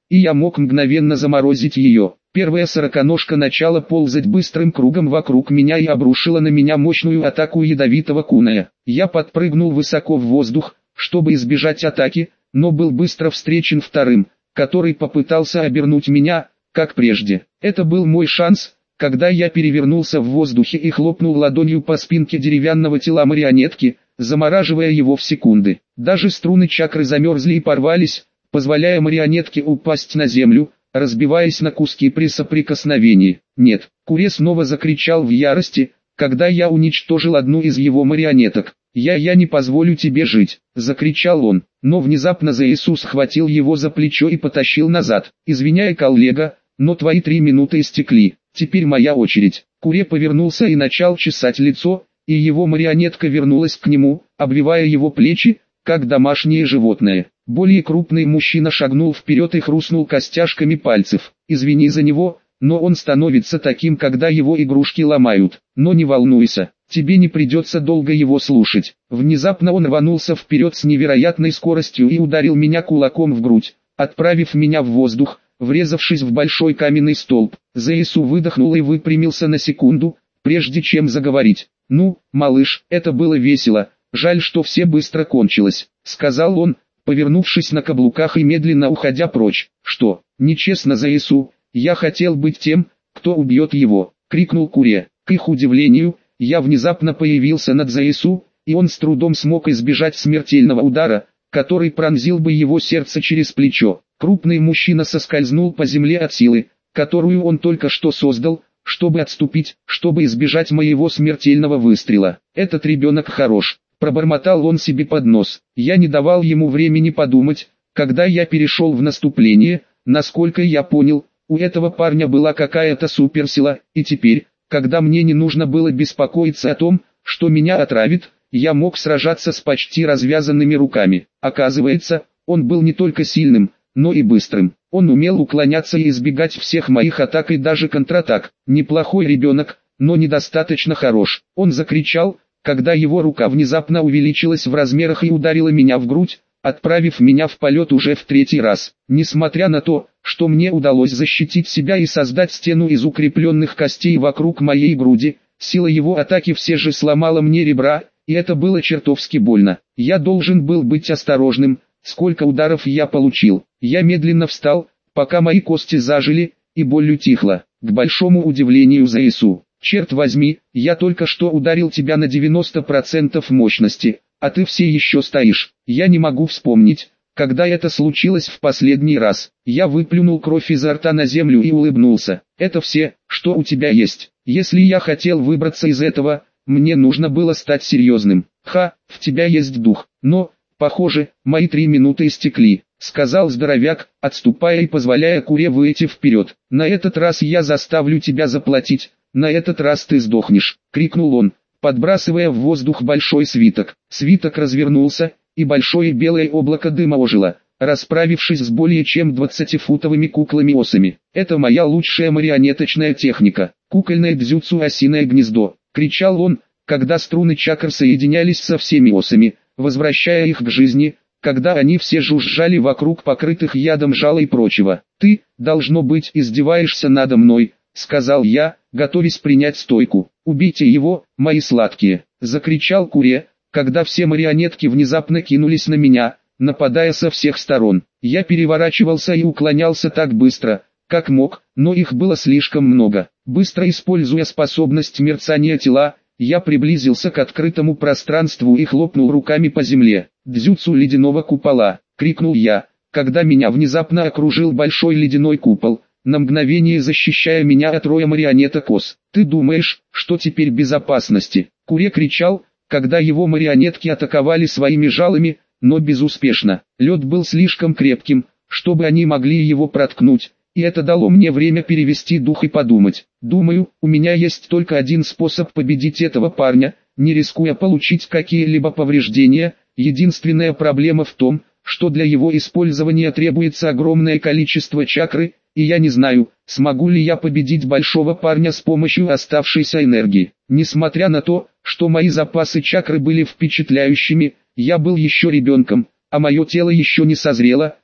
A: и я мог мгновенно заморозить ее. Первая сороконожка начала ползать быстрым кругом вокруг меня и обрушила на меня мощную атаку ядовитого куная. Я подпрыгнул высоко в воздух, чтобы избежать атаки, но был быстро встречен вторым, который попытался обернуть меня, как прежде. Это был мой шанс, когда я перевернулся в воздухе и хлопнул ладонью по спинке деревянного тела марионетки, замораживая его в секунды. Даже струны чакры замерзли и порвались, позволяя марионетке упасть на землю, разбиваясь на куски при соприкосновении. Нет, Куре снова закричал в ярости, когда я уничтожил одну из его марионеток. «Я, я не позволю тебе жить!» – закричал он, но внезапно Заису схватил его за плечо и потащил назад. «Извиняй, коллега, но твои три минуты истекли, теперь моя очередь». Куре повернулся и начал чесать лицо, и его марионетка вернулась к нему, обвивая его плечи, как домашнее животное. Более крупный мужчина шагнул вперед и хрустнул костяшками пальцев. «Извини за него, но он становится таким, когда его игрушки ломают. Но не волнуйся, тебе не придется долго его слушать». Внезапно он рванулся вперед с невероятной скоростью и ударил меня кулаком в грудь, отправив меня в воздух, врезавшись в большой каменный столб. Заису выдохнул и выпрямился на секунду, прежде чем заговорить. «Ну, малыш, это было весело, жаль, что все быстро кончилось», — сказал он, повернувшись на каблуках и медленно уходя прочь. «Что, нечестно, Заису? Я хотел быть тем, кто убьет его», — крикнул Куре. К их удивлению, я внезапно появился над Заису, и он с трудом смог избежать смертельного удара, который пронзил бы его сердце через плечо. Крупный мужчина соскользнул по земле от силы, которую он только что создал, чтобы отступить, чтобы избежать моего смертельного выстрела. «Этот ребенок хорош», — пробормотал он себе под нос. Я не давал ему времени подумать, когда я перешел в наступление. Насколько я понял, у этого парня была какая-то суперсила, и теперь, когда мне не нужно было беспокоиться о том, что меня отравит, я мог сражаться с почти развязанными руками. Оказывается, он был не только сильным, но и быстрым. Он умел уклоняться и избегать всех моих атак и даже контратак. Неплохой ребенок, но недостаточно хорош. Он закричал, когда его рука внезапно увеличилась в размерах и ударила меня в грудь, отправив меня в полет уже в третий раз. Несмотря на то, что мне удалось защитить себя и создать стену из укрепленных костей вокруг моей груди, сила его атаки все же сломала мне ребра, и это было чертовски больно. Я должен был быть осторожным, сколько ударов я получил. Я медленно встал, пока мои кости зажили, и боль утихла. К большому удивлению Заису. «Черт возьми, я только что ударил тебя на девяносто процентов мощности, а ты все еще стоишь». Я не могу вспомнить, когда это случилось в последний раз. Я выплюнул кровь изо рта на землю и улыбнулся. «Это все, что у тебя есть. Если я хотел выбраться из этого, мне нужно было стать серьезным». «Ха, в тебя есть дух, но, похоже, мои три минуты истекли», — сказал здоровяк, отступая и позволяя Куре выйти вперед. «На этот раз я заставлю тебя заплатить, на этот раз ты сдохнешь», — крикнул он, подбрасывая в воздух большой свиток. Свиток развернулся, и большое белое облако дыма ожило, расправившись с более чем двадцатифутовыми куклами-осами. «Это моя лучшая марионеточная техника, кукольное дзюцу осиное гнездо», — кричал он, когда струны чакр соединялись со всеми осами, возвращая их к жизни, когда они все жужжали вокруг покрытых ядом жала и прочего. «Ты, должно быть, издеваешься надо мной», — сказал я, готовясь принять стойку. «Убейте его, мои сладкие», — закричал Куре, когда все марионетки внезапно кинулись на меня, нападая со всех сторон. Я переворачивался и уклонялся так быстро, как мог, но их было слишком много. Быстро используя способность мерцания тела, я приблизился к открытому пространству и хлопнул руками по земле. «Дзюцу ледяного купола!» — крикнул я, когда меня внезапно окружил большой ледяной купол, на мгновение защищая меня от роя марионеток ос. «Ты думаешь, что теперь безопасности?» Куре кричал, когда его марионетки атаковали своими жалами, но безуспешно. Лед был слишком крепким, чтобы они могли его проткнуть, и это дало мне время перевести дух и подумать. «Думаю, у меня есть только один способ победить этого парня, не рискуя получить какие-либо повреждения. Единственная проблема в том, что для его использования требуется огромное количество чакры, и я не знаю, смогу ли я победить большого парня с помощью оставшейся энергии». Несмотря на то, что мои запасы чакры были впечатляющими, я был еще ребенком, а мое тело еще не созрело,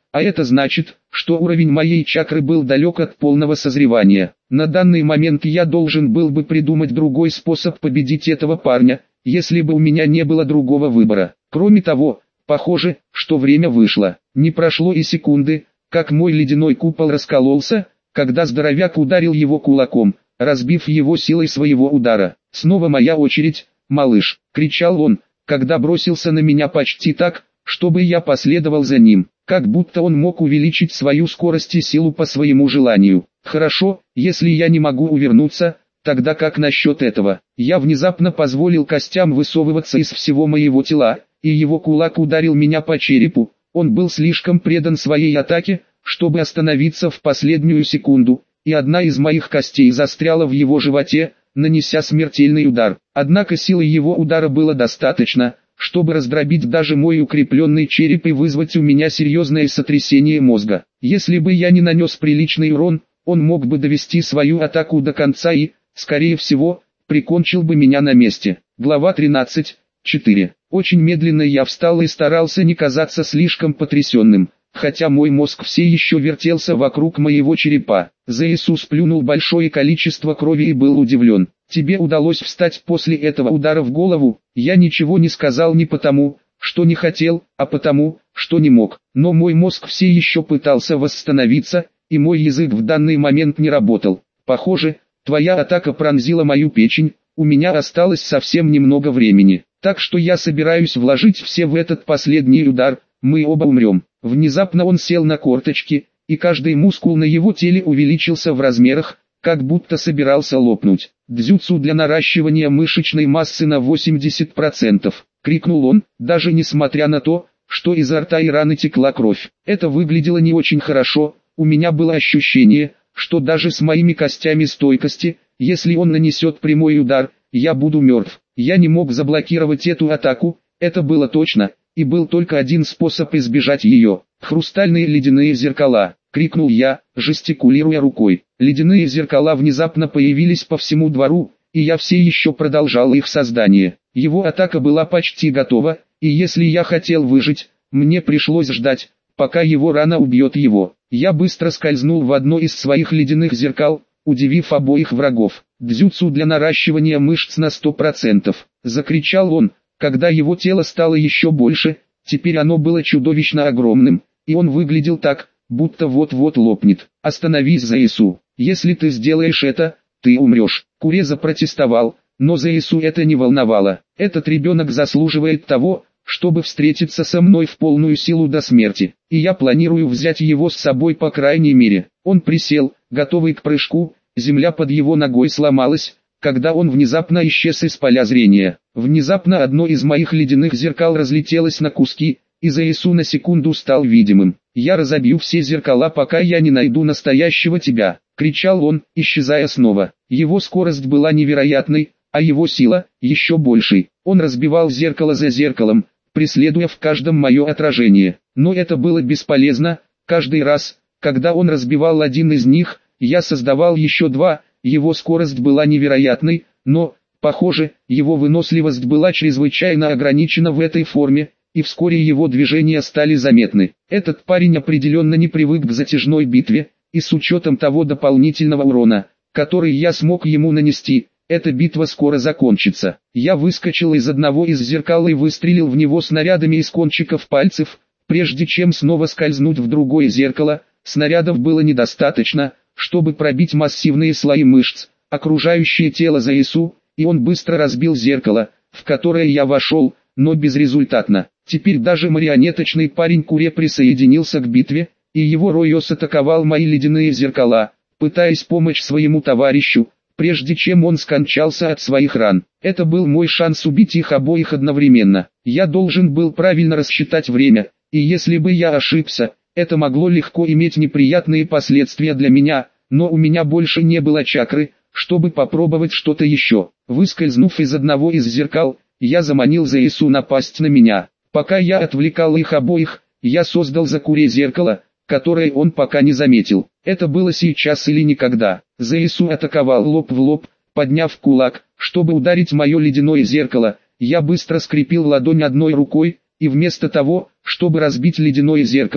A: А это значит, что уровень моей чакры был далек от полного созревания. На данный момент я должен был бы придумать другой способ победить этого парня, если бы у меня не было другого выбора. Кроме того, похоже, что время вышло. Не прошло и секунды, как мой ледяной купол раскололся, когда здоровяк ударил его кулаком, разбив его силой своего удара. «Снова моя очередь, малыш!» — кричал он, когда бросился на меня почти так, чтобы я последовал за ним, как будто он мог увеличить свою скорость и силу по своему желанию. «Хорошо, если я не могу увернуться, тогда как насчет этого?» Я внезапно позволил костям высовываться из всего моего тела, и его кулак ударил меня по черепу. Он был слишком предан своей атаке, чтобы остановиться в последнюю секунду, и одна из моих костей застряла в его животе, нанеся смертельный удар. Однако силы его удара было достаточно, чтобы раздробить даже мой укрепленный череп и вызвать у меня серьезное сотрясение мозга. Если бы я не нанес приличный урон, он мог бы довести свою атаку до конца и, скорее всего, прикончил бы меня на месте. Глава тринадцать. четыре. Очень медленно я встал и старался не казаться слишком потрясенным, хотя мой мозг все еще вертелся вокруг моего черепа. Зеисус плюнул большое количество крови и был удивлен. «Тебе удалось встать после этого удара в голову?» Я ничего не сказал не потому, что не хотел, а потому, что не мог. Но мой мозг все еще пытался восстановиться, и мой язык в данный момент не работал. «Похоже, твоя атака пронзила мою печень, у меня осталось совсем немного времени. Так что я собираюсь вложить все в этот последний удар, мы оба умрем». Внезапно он сел на корточки, и каждый мускул на его теле увеличился в размерах, как будто собирался лопнуть. «Дзюцу для наращивания мышечной массы на восемьдесят процентов», — крикнул он, даже несмотря на то, что изо рта и раны текла кровь. Это выглядело не очень хорошо, у меня было ощущение, что даже с моими костями стойкости, если он нанесет прямой удар, я буду мертв. Я не мог заблокировать эту атаку, это было точно, и был только один способ избежать ее. «Хрустальные ледяные зеркала!» — крикнул я, жестикулируя рукой. Ледяные зеркала внезапно появились по всему двору, и я все еще продолжал их создание. Его атака была почти готова, и если я хотел выжить, мне пришлось ждать, пока его рана убьет его. Я быстро скользнул в одно из своих ледяных зеркал, удивив обоих врагов. «Дзюцу для наращивания мышц на сто процентов!» — закричал он, когда его тело стало еще больше, теперь оно было чудовищно огромным, и он выглядел так, будто вот-вот лопнет. «Остановись, Зеису, если ты сделаешь это, ты умрешь». Куре запротестовал, но Зеису это не волновало. «Этот ребенок заслуживает того, чтобы встретиться со мной в полную силу до смерти, и я планирую взять его с собой по крайней мере». Он присел, готовый к прыжку, земля под его ногой сломалась, когда он внезапно исчез из поля зрения. Внезапно одно из моих ледяных зеркал разлетелось на куски, и Зеису на секунду стал видимым. «Я разобью все зеркала, пока я не найду настоящего тебя», — кричал он, исчезая снова. Его скорость была невероятной, а его сила — еще большей. Он разбивал зеркало за зеркалом, преследуя в каждом мое отражение. Но это было бесполезно. Каждый раз, когда он разбивал один из них, я создавал еще два. Его скорость была невероятной, но, похоже, его выносливость была чрезвычайно ограничена в этой форме, и вскоре его движения стали заметны. Этот парень определенно не привык к затяжной битве, и с учетом того дополнительного урона, который я смог ему нанести, эта битва скоро закончится. Я выскочил из одного из зеркал и выстрелил в него снарядами из кончиков пальцев, прежде чем снова скользнуть в другое зеркало. Снарядов было недостаточно, чтобы пробить массивные слои мышц, окружающие тело Зеису, и он быстро разбил зеркало, в которое я вошел, но безрезультатно. Теперь даже марионеточный парень Куре присоединился к битве, и его Ройос атаковал мои ледяные зеркала, пытаясь помочь своему товарищу, прежде чем он скончался от своих ран. Это был мой шанс убить их обоих одновременно. Я должен был правильно рассчитать время, и если бы я ошибся, это могло легко иметь неприятные последствия для меня, но у меня больше не было чакры, чтобы попробовать что-то еще. Выскользнув из одного из зеркал, я заманил Зеису напасть на меня. Пока я отвлекал их обоих, я создал за Куре зеркало, которое он пока не заметил. Это было сейчас или никогда. Зеису атаковал лоб в лоб, подняв кулак, чтобы ударить мое ледяное зеркало. Я быстро скрепил ладонь одной рукой, и вместо того, чтобы разбить ледяное зеркало,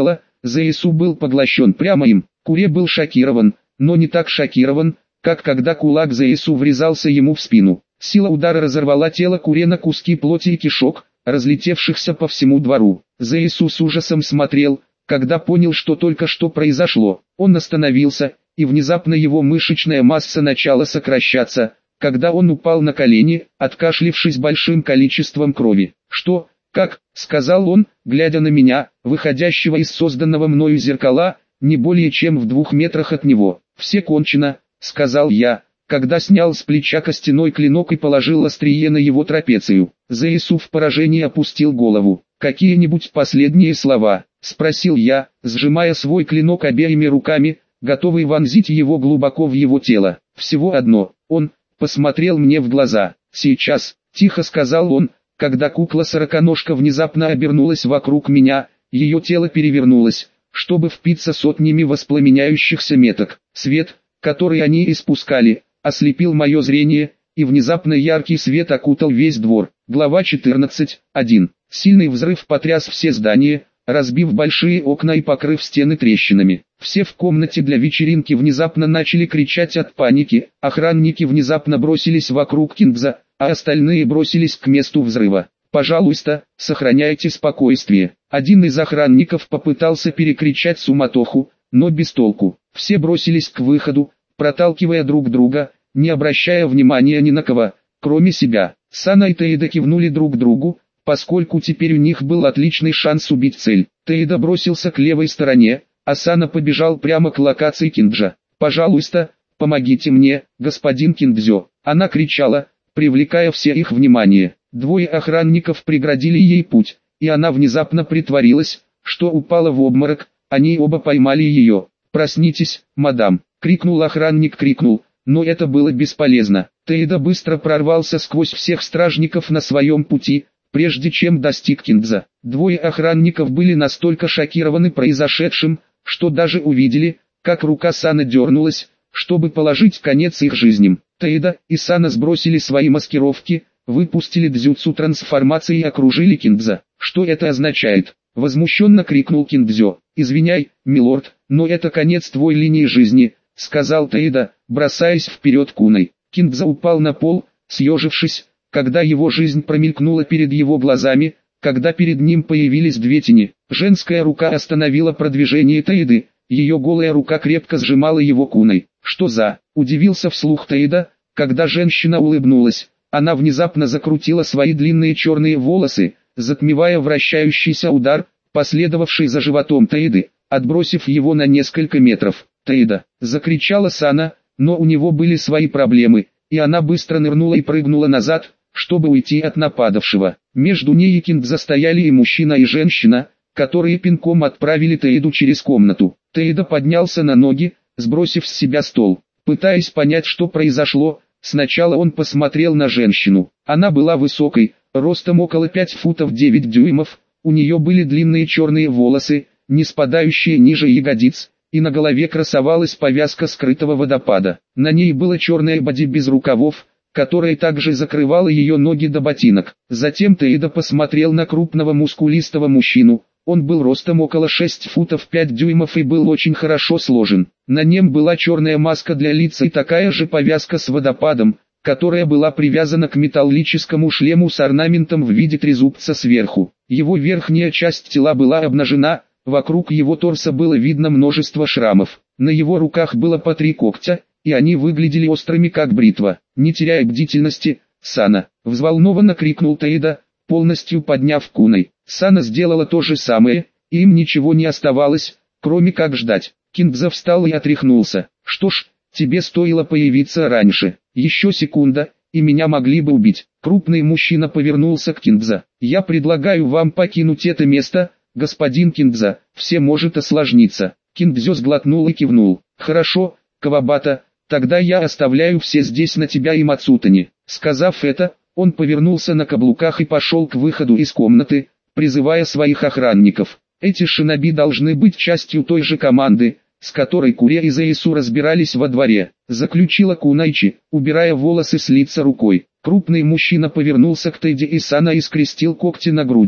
A: Заису был поглощен прямо им. Куре был шокирован, но не так шокирован, как когда кулак Заису врезался ему в спину. Сила удара разорвала тело Куре на куски плоти и кишок, разлетевшихся по всему двору. Заису с ужасом смотрел, когда понял, что только что произошло. Он остановился, и внезапно его мышечная масса начала сокращаться, когда он упал на колени, откашлившись большим количеством крови. «Что? Как?» — сказал он, глядя на меня, выходящего из созданного мною зеркала, не более чем в двух метрах от него. «Все кончено», — сказал я, когда снял с плеча костяной клинок и положил острие на его трапецию. Заису в поражении опустил голову. «Какие-нибудь последние слова?» — спросил я, сжимая свой клинок обеими руками, готовый вонзить его глубоко в его тело. «Всего одно». Он посмотрел мне в глаза. «Сейчас», — тихо сказал он, когда кукла-сороконожка внезапно обернулась вокруг меня, ее тело перевернулось, чтобы впиться сотнями воспламеняющихся меток. Свет, который они испускали, ослепил мое зрение, и внезапно яркий свет окутал весь двор. Глава четырнадцать, один. Сильный взрыв потряс все здания, разбив большие окна и покрыв стены трещинами. Все в комнате для вечеринки внезапно начали кричать от паники, охранники внезапно бросились вокруг Кингза, а остальные бросились к месту взрыва. «Пожалуйста, сохраняйте спокойствие». Один из охранников попытался перекричать суматоху, но без толку. Все бросились к выходу, проталкивая друг друга, не обращая внимания ни на кого, кроме себя. Сана и Тейда кивнули друг другу, поскольку теперь у них был отличный шанс убить цель. Тейда бросился к левой стороне, а Сана побежал прямо к локации Кинджа. «Пожалуйста, помогите мне, господин Киндзё!» Она кричала, привлекая все их внимание. Двое охранников преградили ей путь, и она внезапно притворилась, что упала в обморок. Они оба поймали ее. «Проснитесь, мадам!» — крикнул охранник, крикнул, но это было бесполезно. Тейда быстро прорвался сквозь всех стражников на своем пути, прежде чем достиг Кингза. Двое охранников были настолько шокированы произошедшим, что даже увидели, как рука Сана дернулась, чтобы положить конец их жизням. Тейда и Сана сбросили свои маскировки, выпустили дзюцу трансформации и окружили Кингза. «Что это означает?» — возмущенно крикнул Киндзё. «Извиняй, милорд, но это конец твоей линии жизни», — сказал Тейда, бросаясь вперед куной. Кингза упал на пол, съежившись, когда его жизнь промелькнула перед его глазами, когда перед ним появились две тени. Женская рука остановила продвижение Тейды, ее голая рука крепко сжимала его куной. «Что за?» — удивился вслух Тейда, когда женщина улыбнулась. Она внезапно закрутила свои длинные черные волосы, затмевая вращающийся удар, последовавший за животом Тейды, отбросив его на несколько метров. «Тейда!» — закричала Сана, но у него были свои проблемы, и она быстро нырнула и прыгнула назад, чтобы уйти от нападавшего. Между ней и Кингза стояли и мужчина, и женщина, которые пинком отправили Тейду через комнату. Тейда поднялся на ноги, сбросив с себя стол. Пытаясь понять, что произошло, сначала он посмотрел на женщину. Она была высокой, ростом около пяти футов девять дюймов, у нее были длинные черные волосы, не спадающие ниже ягодиц, и на голове красовалась повязка скрытого водопада. На ней было черное боди без рукавов, которое также закрывало ее ноги до ботинок. Затем Тейда посмотрел на крупного мускулистого мужчину. Он был ростом около шести футов пять дюймов и был очень хорошо сложен. На нем была черная маска для лица и такая же повязка с водопадом, которая была привязана к металлическому шлему с орнаментом в виде трезубца сверху. Его верхняя часть тела была обнажена, вокруг его торса было видно множество шрамов. На его руках было по три когтя, и они выглядели острыми как бритва. «Не теряя бдительности, Сана!» — взволнованно крикнул Тейда, полностью подняв куной. Сана сделала то же самое, и им ничего не оставалось, кроме как ждать. Кингза встал и отряхнулся. «Что ж, тебе стоило появиться раньше. Еще секунда, и меня могли бы убить». Крупный мужчина повернулся к Кингза. «Я предлагаю вам покинуть это место, господин Кингза, все может осложниться». Кингзё сглотнул и кивнул. «Хорошо, Кавабата, тогда я оставляю все здесь на тебя и Мацутани». Сказав это, он повернулся на каблуках и пошел к выходу из комнаты, призывая своих охранников. Эти шиноби должны быть частью той же команды, с которой Куре и Заису разбирались во дворе, заключила Кунайчи, убирая волосы с лица рукой. Крупный мужчина повернулся к Тейде и Сана и скрестил когти на груди.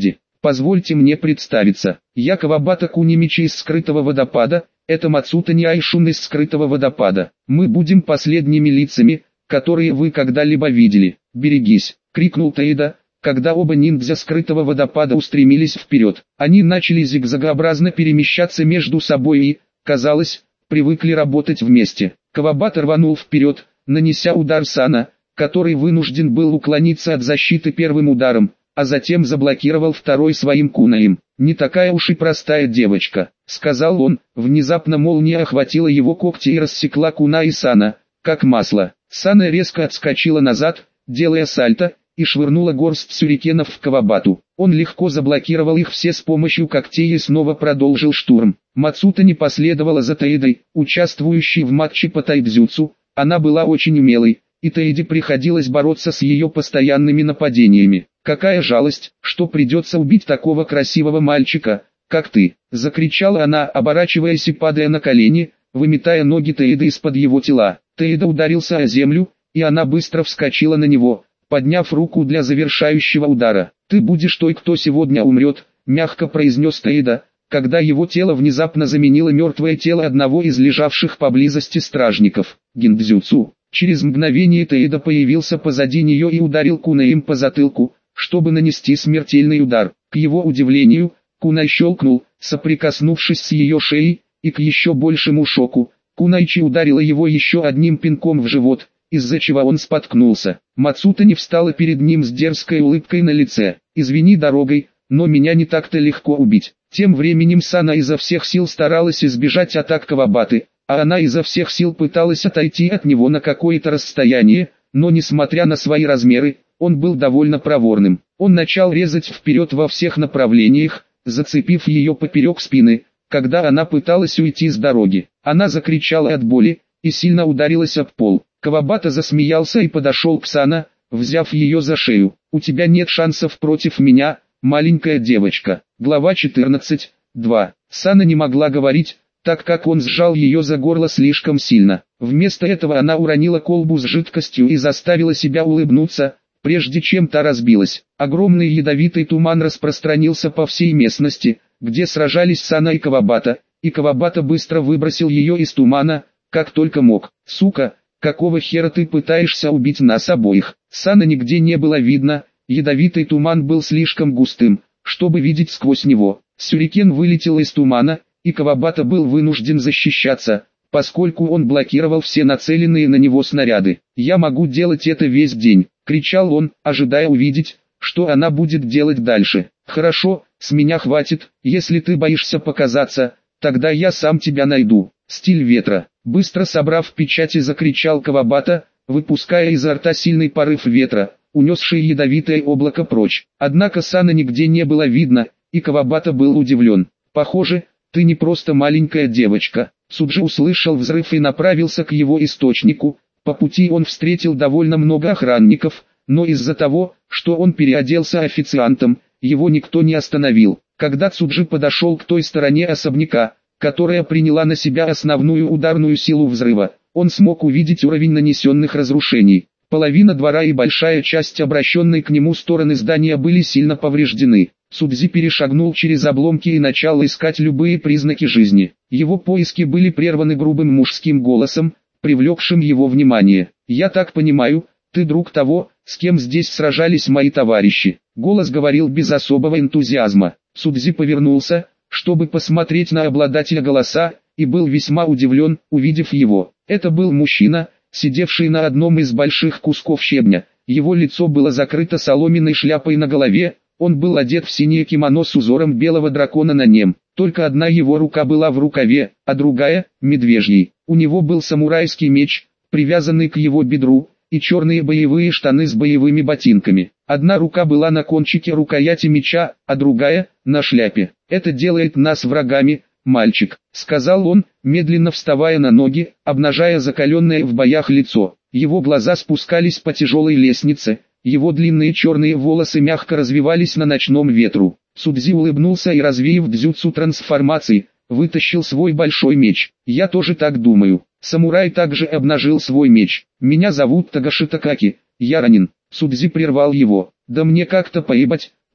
A: Позвольте мне представиться. Я Кавабата Кунимичи из скрытого водопада, это Мацутани Айшун из скрытого водопада. Мы будем последними лицами, которые вы когда-либо видели. Берегись, крикнул Таида, когда оба ниндзя скрытого водопада устремились вперед. Они начали зигзагообразно перемещаться между собой и, казалось, привыкли работать вместе. Кавабата рванул вперед, нанеся удар Сана, который вынужден был уклониться от защиты первым ударом, а затем заблокировал второй своим кунаем. «Не такая уж и простая девочка», — сказал он. Внезапно молния охватила его когти и рассекла куна и Сана, как масло. Сана резко отскочила назад, делая сальто, и швырнула горсть сюрикенов в Кавабату. Он легко заблокировал их все с помощью когтей и снова продолжил штурм. Мацутани последовала за Таидой, участвующей в матче по тайцзюцу. Она была очень умелой, и Таиде приходилось бороться с ее постоянными нападениями. «Какая жалость, что придется убить такого красивого мальчика, как ты!» — закричала она, оборачиваясь и падая на колени, выметая ноги Таиды из-под его тела. Таида ударился о землю, и она быстро вскочила на него, подняв руку для завершающего удара. «Ты будешь той, кто сегодня умрет», — мягко произнес Таида, когда его тело внезапно заменило мертвое тело одного из лежавших поблизости стражников. Гиндзюцу. Через мгновение Таида появился позади нее и ударил кунаем по затылку, чтобы нанести смертельный удар. К его удивлению, кунай щелкнул, соприкоснувшись с ее шеей, и к еще большему шоку, кунайчи ударила его еще одним пинком в живот, из-за чего он споткнулся. Мацутани встала перед ним с дерзкой улыбкой на лице. «Извини, дорогой, но меня не так-то легко убить». Тем временем Сана изо всех сил старалась избежать атак Кавабаты, а она изо всех сил пыталась отойти от него на какое-то расстояние, но несмотря на свои размеры, он был довольно проворным. Он начал резать вперед во всех направлениях, зацепив ее поперек спины, когда она пыталась уйти с дороги. Она закричала от боли и сильно ударилась об пол. Кавабата засмеялся и подошел к Сана, взяв ее за шею. «У тебя нет шансов против меня, маленькая девочка». Глава четырнадцать. два. Сана не могла говорить, так как он сжал ее за горло слишком сильно. Вместо этого она уронила колбу с жидкостью и заставила себя улыбнуться, прежде чем та разбилась. Огромный ядовитый туман распространился по всей местности, где сражались Сана и Кавабата, и Кавабата быстро выбросил ее из тумана, как только мог. «Сука, какого хера ты пытаешься убить нас обоих?» Сана нигде не было видно, ядовитый туман был слишком густым, чтобы видеть сквозь него. Сюрикен вылетел из тумана, и Кавабата был вынужден защищаться, поскольку он блокировал все нацеленные на него снаряды. «Я могу делать это весь день», — кричал он, ожидая увидеть, что она будет делать дальше. «Хорошо, с меня хватит, если ты боишься показаться, тогда я сам тебя найду». «Стиль ветра», — быстро собрав печати, закричал Кавабата, выпуская изо рта сильный порыв ветра, унесший ядовитое облако прочь. Однако Сана нигде не было видно, и Кавабата был удивлен. «Похоже, ты не просто маленькая девочка». Суджи услышал взрыв и направился к его источнику. По пути он встретил довольно много охранников, но из-за того, что он переоделся официантом, его никто не остановил. Когда Цуджи подошел к той стороне особняка, которая приняла на себя основную ударную силу взрыва, он смог увидеть уровень нанесенных разрушений. Половина двора и большая часть обращенной к нему стороны здания были сильно повреждены. Судзи перешагнул через обломки и начал искать любые признаки жизни. Его поиски были прерваны грубым мужским голосом, привлекшим его внимание. «Я так понимаю, ты друг того, с кем здесь сражались мои товарищи». Голос говорил без особого энтузиазма. Судзи повернулся, чтобы посмотреть на обладателя голоса, и был весьма удивлен, увидев его. Это был мужчина, сидевший на одном из больших кусков щебня. Его лицо было закрыто соломенной шляпой на голове, он был одет в синее кимоно с узором белого дракона на нем. Только одна его рука была в рукаве, а другая – медвежьей. У него был самурайский меч, привязанный к его бедру, и черные боевые штаны с боевыми ботинками. Одна рука была на кончике рукояти меча, а другая – на шляпе. «Это делает нас врагами, мальчик», — сказал он, медленно вставая на ноги, обнажая закаленное в боях лицо. Его глаза спускались по тяжелой лестнице, его длинные черные волосы мягко развивались на ночном ветру. Судзи улыбнулся и, развеяв дзюцу трансформации, вытащил свой большой меч. «Я тоже так думаю». Самурай также обнажил свой меч. «Меня зовут Тагаши Такаки, я ранен». Судзи прервал его. «Да мне как-то поебать,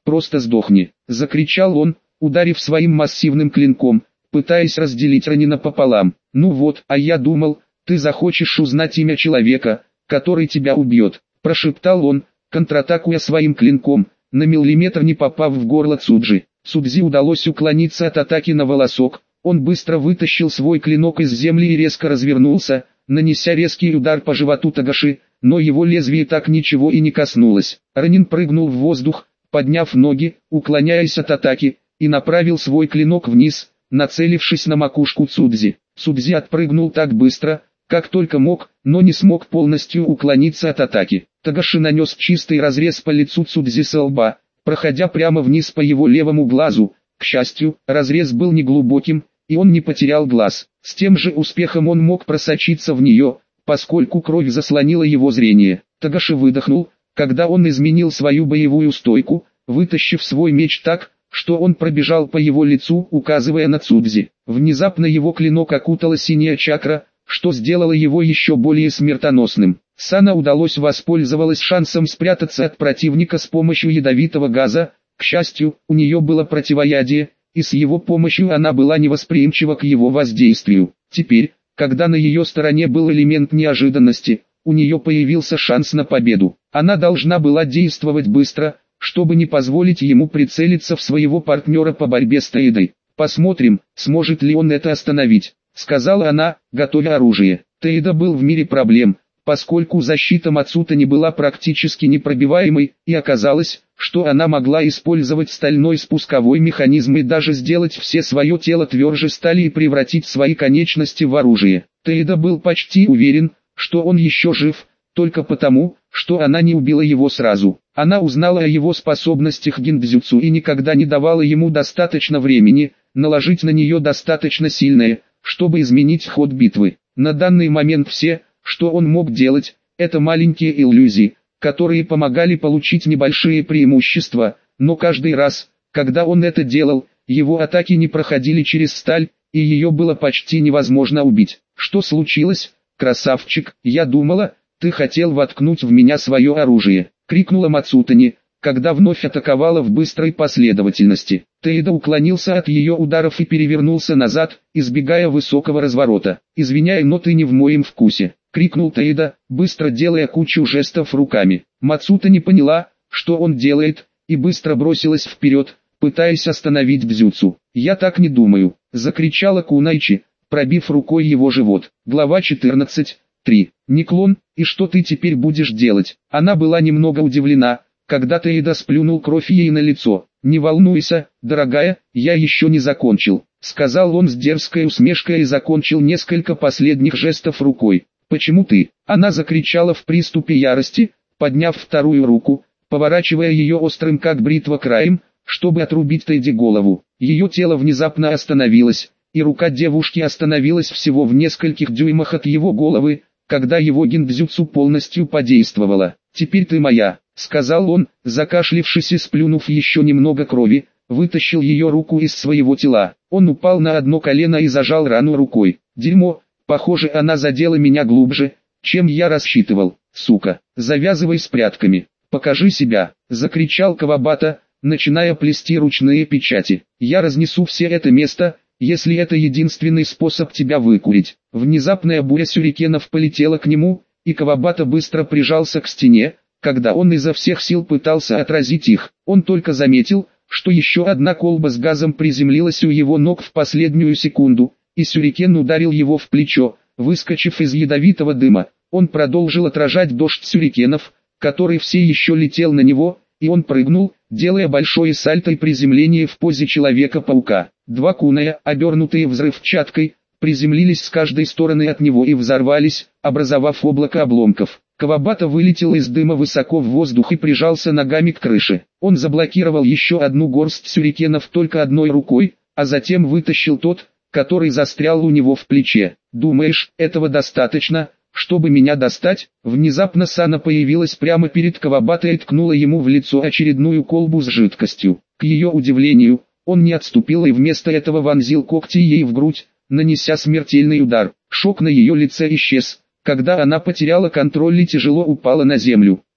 A: просто сдохни!» — закричал он, ударив своим массивным клинком, пытаясь разделить Ронина пополам. «Ну вот, а я думал, ты захочешь узнать имя человека, который тебя убьет», — прошептал он, контратакуя своим клинком, на миллиметр не попав в горло Цуджи. Цудзи удалось уклониться от атаки на волосок, он быстро вытащил свой клинок из земли и резко развернулся, нанеся резкий удар по животу Тагаши, но его лезвие так ничего и не коснулось. Ронин прыгнул в воздух, подняв ноги, уклоняясь от атаки, и направил свой клинок вниз, нацелившись на макушку Цудзи. Цудзи отпрыгнул так быстро, как только мог, но не смог полностью уклониться от атаки. Тагаши нанес чистый разрез по лицу Цудзи со лба, проходя прямо вниз по его левому глазу. К счастью, разрез был неглубоким, и он не потерял глаз. С тем же успехом он мог просочиться в нее, поскольку кровь заслонила его зрение. Тагаши выдохнул, когда он изменил свою боевую стойку, вытащив свой меч так, что он пробежал по его лицу, указывая на Цудзи. Внезапно его клинок окутала синяя чакра, что сделало его еще более смертоносным. Сана удалось воспользовалась шансом спрятаться от противника с помощью ядовитого газа. К счастью, у нее было противоядие, и с его помощью она была невосприимчива к его воздействию. Теперь, когда на ее стороне был элемент неожиданности, у нее появился шанс на победу. Она должна была действовать быстро, чтобы не позволить ему прицелиться в своего партнера по борьбе с Тейдой. «Посмотрим, сможет ли он это остановить», — сказала она, готовя оружие. Тейда был в мире проблем, поскольку защита Мацута не была практически непробиваемой, и оказалось, что она могла использовать стальной спусковой механизм и даже сделать все свое тело тверже стали и превратить свои конечности в оружие. Тейда был почти уверен, что он еще жив, только потому, что она не убила его сразу. Она узнала о его способностях гиндзюцу и никогда не давала ему достаточно времени, наложить на нее достаточно сильное, чтобы изменить ход битвы. На данный момент все, что он мог делать, это маленькие иллюзии, которые помогали получить небольшие преимущества, но каждый раз, когда он это делал, его атаки не проходили через сталь, и ее было почти невозможно убить. «Что случилось, красавчик? Я думала, ты хотел воткнуть в меня свое оружие», — крикнула Мацутани, когда вновь атаковала в быстрой последовательности. Тейда уклонился от ее ударов и перевернулся назад, избегая высокого разворота. «Извиняй, но ты не в моем вкусе», — крикнул Тейда, быстро делая кучу жестов руками. Мацута не поняла, что он делает, и быстро бросилась вперед, пытаясь остановить Дзюцу. «Я так не думаю», — закричала Кунайчи, пробив рукой его живот. Глава четырнадцать. три. «Неклон, и что ты теперь будешь делать?» Она была немного удивлена, когда Тейда сплюнул кровь ей на лицо. «Не волнуйся, дорогая, я еще не закончил», — сказал он с дерзкой усмешкой и закончил несколько последних жестов рукой. «Почему ты?» Она закричала в приступе ярости, подняв вторую руку, поворачивая ее острым как бритва краем, чтобы отрубить Тейде голову. Ее тело внезапно остановилось, и рука девушки остановилась всего в нескольких дюймах от его головы, когда его гиндзюцу полностью подействовало. «Теперь ты моя», — сказал он, закашлившись и сплюнув еще немного крови, вытащил ее руку из своего тела. Он упал на одно колено и зажал рану рукой. «Дерьмо, похоже, она задела меня глубже, чем я рассчитывал. Сука, завязывай с прятками, покажи себя», — закричал Кавабата, начиная плести ручные печати. «Я разнесу все это место, если это единственный способ тебя выкурить». Внезапная буря сюрикенов полетела к нему, и Кавабата быстро прижался к стене, когда он изо всех сил пытался отразить их. Он только заметил, что еще одна колба с газом приземлилась у его ног в последнюю секунду, и сюрикен ударил его в плечо, выскочив из ядовитого дыма. Он продолжил отражать дождь сюрикенов, который все еще летел на него, и он прыгнул, делая большое сальто и приземление в позе Человека-паука. Два куная, обернутые взрывчаткой, приземлились с каждой стороны от него и взорвались, образовав облако обломков. Кавабата вылетел из дыма высоко в воздух и прижался ногами к крыше. Он заблокировал еще одну горсть сюрикенов только одной рукой, а затем вытащил тот, который застрял у него в плече. «Думаешь, этого достаточно, чтобы меня достать?» Внезапно Сана появилась прямо перед Кавабата и ткнула ему в лицо очередную колбу с жидкостью. К ее удивлению, он не отступил и вместо этого вонзил когти ей в грудь, нанеся смертельный удар. Шок на ее лице исчез, когда она потеряла контроль и тяжело упала на землю.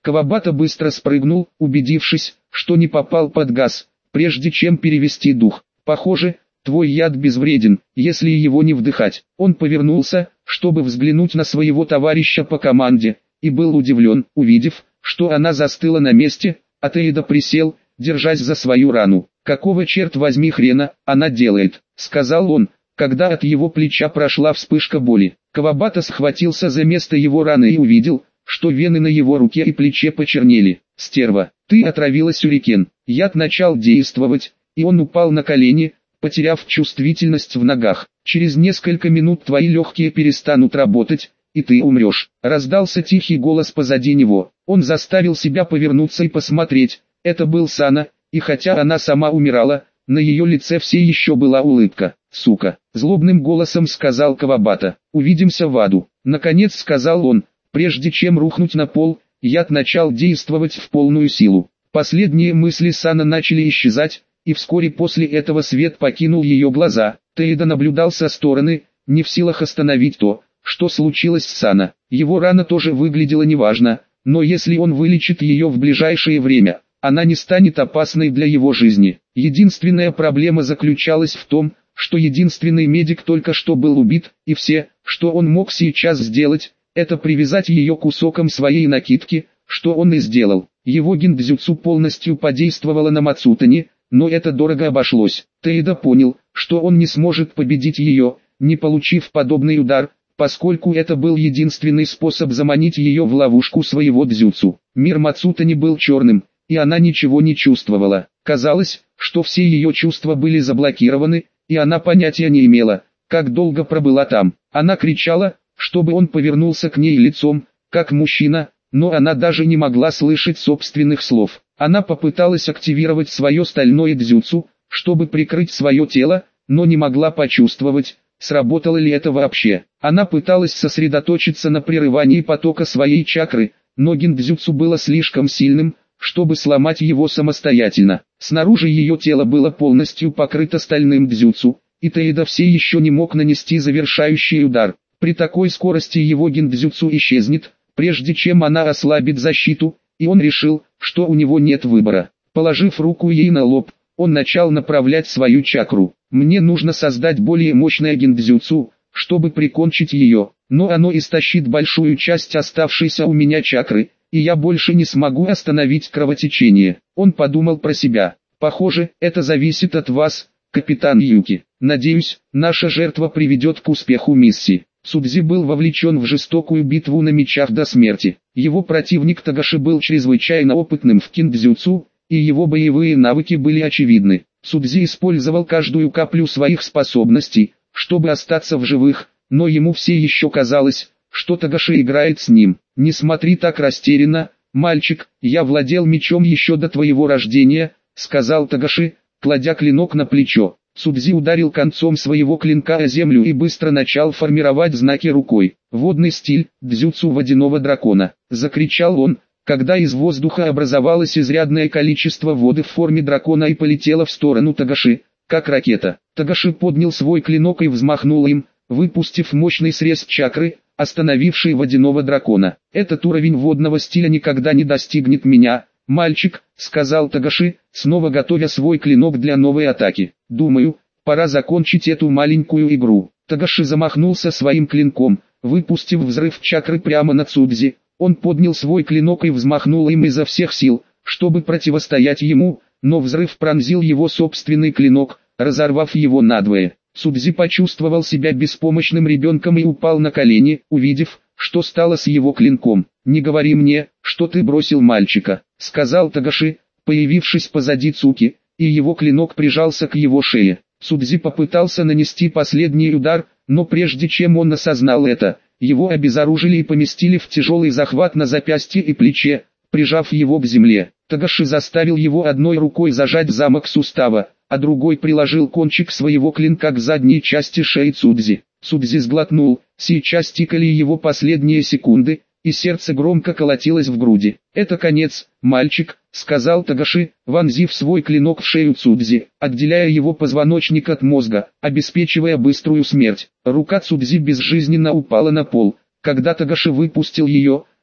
A: Кавабата быстро спрыгнул, убедившись, что не попал под газ, прежде чем перевести дух. «Похоже, твой яд безвреден, если его не вдыхать». Он повернулся, чтобы взглянуть на своего товарища по команде, и был удивлен, увидев, что она застыла на месте, а Теида присел, держась за свою рану. «Какого черт возьми хрена она делает?» — сказал он, когда от его плеча прошла вспышка боли. Кавабата схватился за место его раны и увидел, что вены на его руке и плече почернели. «Стерва, ты отравила сюрикен». Яд начал действовать, и он упал на колени, потеряв чувствительность в ногах. «Через несколько минут твои легкие перестанут работать, и ты умрешь». Раздался тихий голос позади него. Он заставил себя повернуться и посмотреть. Это был Сана, и хотя она сама умирала, на ее лице все еще была улыбка. «Сука!» — злобным голосом сказал Кавабата. «Увидимся в аду». Наконец сказал он. Прежде чем рухнуть на пол, яд начал действовать в полную силу. Последние мысли Сана начали исчезать, и вскоре после этого свет покинул ее глаза. Теида наблюдал со стороны, не в силах остановить то, что случилось с Сана. Его рана тоже выглядела неважно, но если он вылечит ее в ближайшее время, она не станет опасной для его жизни. Единственная проблема заключалась в том, что единственный медик только что был убит, и все, что он мог сейчас сделать, это привязать ее кусоком своей накидки, что он и сделал. Его гиндзюцу полностью подействовало на Мацутани, но это дорого обошлось. Теида понял, что он не сможет победить ее, не получив подобный удар, поскольку это был единственный способ заманить ее в ловушку своего дзюцу. Мир Мацутани был черным, и она ничего не чувствовала. Казалось, что все ее чувства были заблокированы, и она понятия не имела, как долго пробыла там. Она кричала, чтобы он повернулся к ней лицом, как мужчина, но она даже не могла слышать собственных слов. Она попыталась активировать свое стальное дзюцу, чтобы прикрыть свое тело, но не могла почувствовать, сработало ли это вообще. Она пыталась сосредоточиться на прерывании потока своей чакры, но гиндзюцу было слишком сильным, чтобы сломать его самостоятельно. Снаружи ее тело было полностью покрыто стальным дзюцу, и Теида все еще не мог нанести завершающий удар. При такой скорости его гиндзюцу исчезнет, прежде чем она ослабит защиту, и он решил, что у него нет выбора. Положив руку ей на лоб, он начал направлять свою чакру. «Мне нужно создать более мощное гиндзюцу, чтобы прикончить ее, но оно истощит большую часть оставшейся у меня чакры, и я больше не смогу остановить кровотечение». Он подумал про себя. «Похоже, это зависит от вас, капитан Юки. Надеюсь, наша жертва приведет к успеху миссии». Судзи был вовлечен в жестокую битву на мечах до смерти. Его противник Тагаши был чрезвычайно опытным в киндзюцу, и его боевые навыки были очевидны. Судзи использовал каждую каплю своих способностей, чтобы остаться в живых, но ему все еще казалось, что Тагаши играет с ним. «Не смотри так растерянно, мальчик, я владел мечом еще до твоего рождения», — сказал Тагаши, кладя клинок на плечо. Судзи ударил концом своего клинка о землю и быстро начал формировать знаки рукой. «Водный стиль, дзюцу водяного дракона», — закричал он, когда из воздуха образовалось изрядное количество воды в форме дракона и полетело в сторону Тагаши, как ракета. Тагаши поднял свой клинок и взмахнул им, выпустив мощный срез чакры, остановивший водяного дракона. «Этот уровень водного стиля никогда не достигнет меня, мальчик», — сказал Тагаши, снова готовя свой клинок для новой атаки. «Думаю, пора закончить эту маленькую игру». Тагаши замахнулся своим клинком, выпустив взрыв чакры прямо на Цудзи. Он поднял свой клинок и взмахнул им изо всех сил, чтобы противостоять ему, но взрыв пронзил его собственный клинок, разорвав его надвое. Цудзи почувствовал себя беспомощным ребенком и упал на колени, увидев, что стало с его клинком. «Не говори мне, что ты бросил мальчика», — сказал Тагаши, появившись позади Цуки, и его клинок прижался к его шее. Цудзи попытался нанести последний удар, но прежде чем он осознал это, его обезоружили и поместили в тяжелый захват на запястье и плече, прижав его к земле. Тагаши заставил его одной рукой зажать замок сустава, а другой приложил кончик своего клинка к задней части шеи Цудзи. Цудзи сглотнул, сейчас тикали его последние секунды, и сердце громко колотилось в груди. «Это конец, мальчик», — сказал Тагаши, вонзив свой клинок в шею Цудзи, отделяя его позвоночник от мозга, обеспечивая быструю смерть. Рука Цудзи безжизненно упала на пол. Когда Тагаши выпустил ее,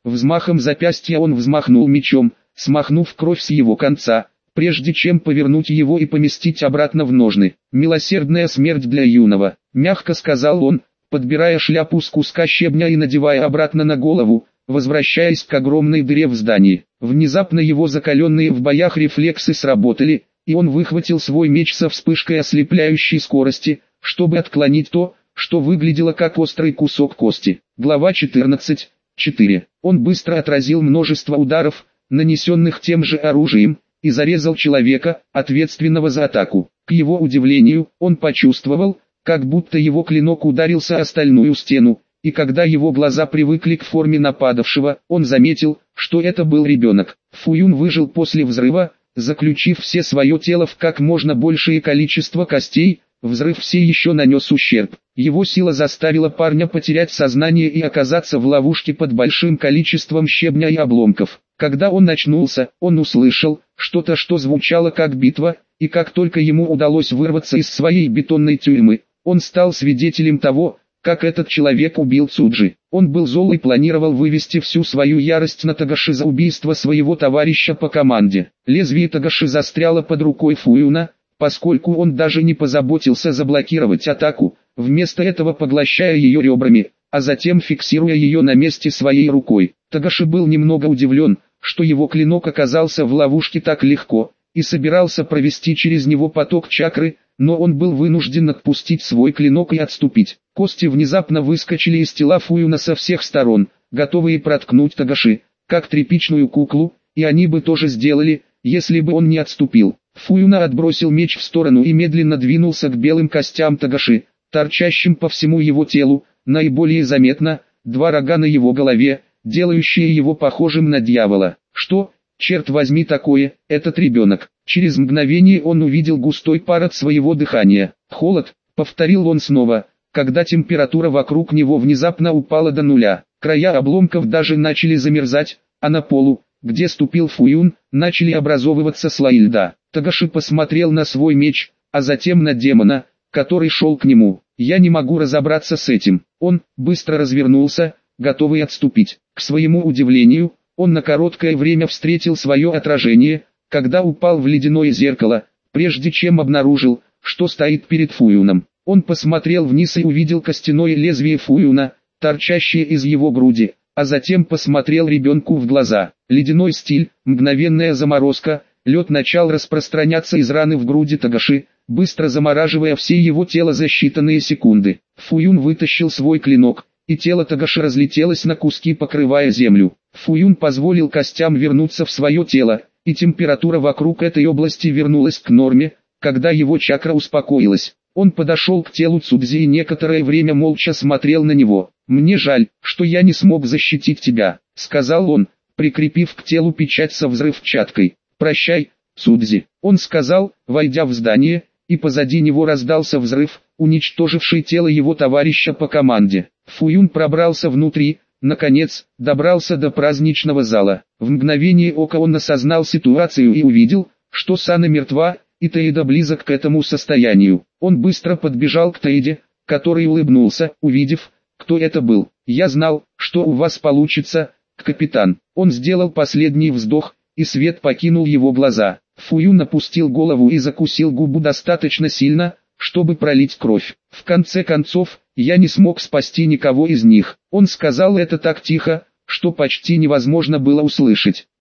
A: Взмахом запястья он взмахнул мечом, смахнув кровь с его конца, прежде чем повернуть его и поместить обратно в ножны. «Милосердная смерть для юного», — мягко сказал он, подбирая шляпу с куска щебня и надевая обратно на голову, возвращаясь к огромной дыре в здании. Внезапно его закаленные в боях рефлексы сработали, и он выхватил свой меч со вспышкой ослепляющей скорости, чтобы отклонить то, что выглядело как острый кусок кости. Глава четырнадцать. четыре. Он быстро отразил множество ударов, нанесенных тем же оружием, и зарезал человека, ответственного за атаку. К его удивлению, он почувствовал, как будто его клинок ударился о стальную стену, и когда его глаза привыкли к форме нападавшего, он заметил, что это был ребенок. Фуюн выжил после взрыва, заключив все свое тело в как можно большее количество костей. Взрыв все еще нанес ущерб. Его сила заставила парня потерять сознание и оказаться в ловушке под большим количеством щебня и обломков. Когда он очнулся, он услышал что-то, что звучало как битва, и как только ему удалось вырваться из своей бетонной тюрьмы, он стал свидетелем того, как этот человек убил Цуджи. Он был зол и планировал вывести всю свою ярость на Тагаши за убийство своего товарища по команде. Лезвие Тагаши застряло под рукой Фуюна, поскольку он даже не позаботился заблокировать атаку, вместо этого поглощая ее ребрами, а затем фиксируя ее на месте своей рукой. Тагаши был немного удивлен, что его клинок оказался в ловушке так легко, и собирался провести через него поток чакры, но он был вынужден отпустить свой клинок и отступить. Кости внезапно выскочили из тела Фуюна со всех сторон, готовые проткнуть Тагаши, как тряпичную куклу, и они бы тоже сделали, если бы он не отступил. Фуюна отбросил меч в сторону и медленно двинулся к белым костям Тагаши, торчащим по всему его телу, наиболее заметно, два рога на его голове, делающие его похожим на дьявола. Что, черт возьми, такое, этот ребенок? Через мгновение он увидел густой пар от своего дыхания. «Холод», — повторил он снова, когда температура вокруг него внезапно упала до нуля. Края обломков даже начали замерзать, а на полу, где ступил Фуюн, начали образовываться слои льда. Тагаши посмотрел на свой меч, а затем на демона, который шел к нему. «Я не могу разобраться с этим». Он быстро развернулся, готовый отступить. К своему удивлению, он на короткое время встретил свое отражение, когда упал в ледяное зеркало, прежде чем обнаружил, что стоит перед Фуюном. Он посмотрел вниз и увидел костяное лезвие Фуюна, торчащее из его груди, а затем посмотрел ребенку в глаза. Ледяной стиль, мгновенная заморозка, лед начал распространяться из раны в груди Тагаши, быстро замораживая все его тело за считанные секунды. Фуюн вытащил свой клинок, и тело Тагаши разлетелось на куски, покрывая землю. Фуюн позволил костям вернуться в свое тело, и температура вокруг этой области вернулась к норме, когда его чакра успокоилась. Он подошел к телу Цудзи и некоторое время молча смотрел на него. «Мне жаль, что я не смог защитить тебя», — сказал он, прикрепив к телу печать со взрывчаткой. «Прощай, Цудзи», — он сказал, войдя в здание, и позади него раздался взрыв, уничтоживший тело его товарища по команде. Фуюн пробрался внутри, наконец, добрался до праздничного зала. В мгновение ока он осознал ситуацию и увидел, что Сана мертва, и Таида близок к этому состоянию. Он быстро подбежал к Таиде, который улыбнулся, увидев, кто это был. «Я знал, что у вас получится, капитан». Он сделал последний вздох, и свет покинул его глаза. Фуюн опустил голову и закусил губу достаточно сильно, чтобы пролить кровь. «В конце концов, я не смог спасти никого из них». Он сказал это так тихо, что почти невозможно было услышать.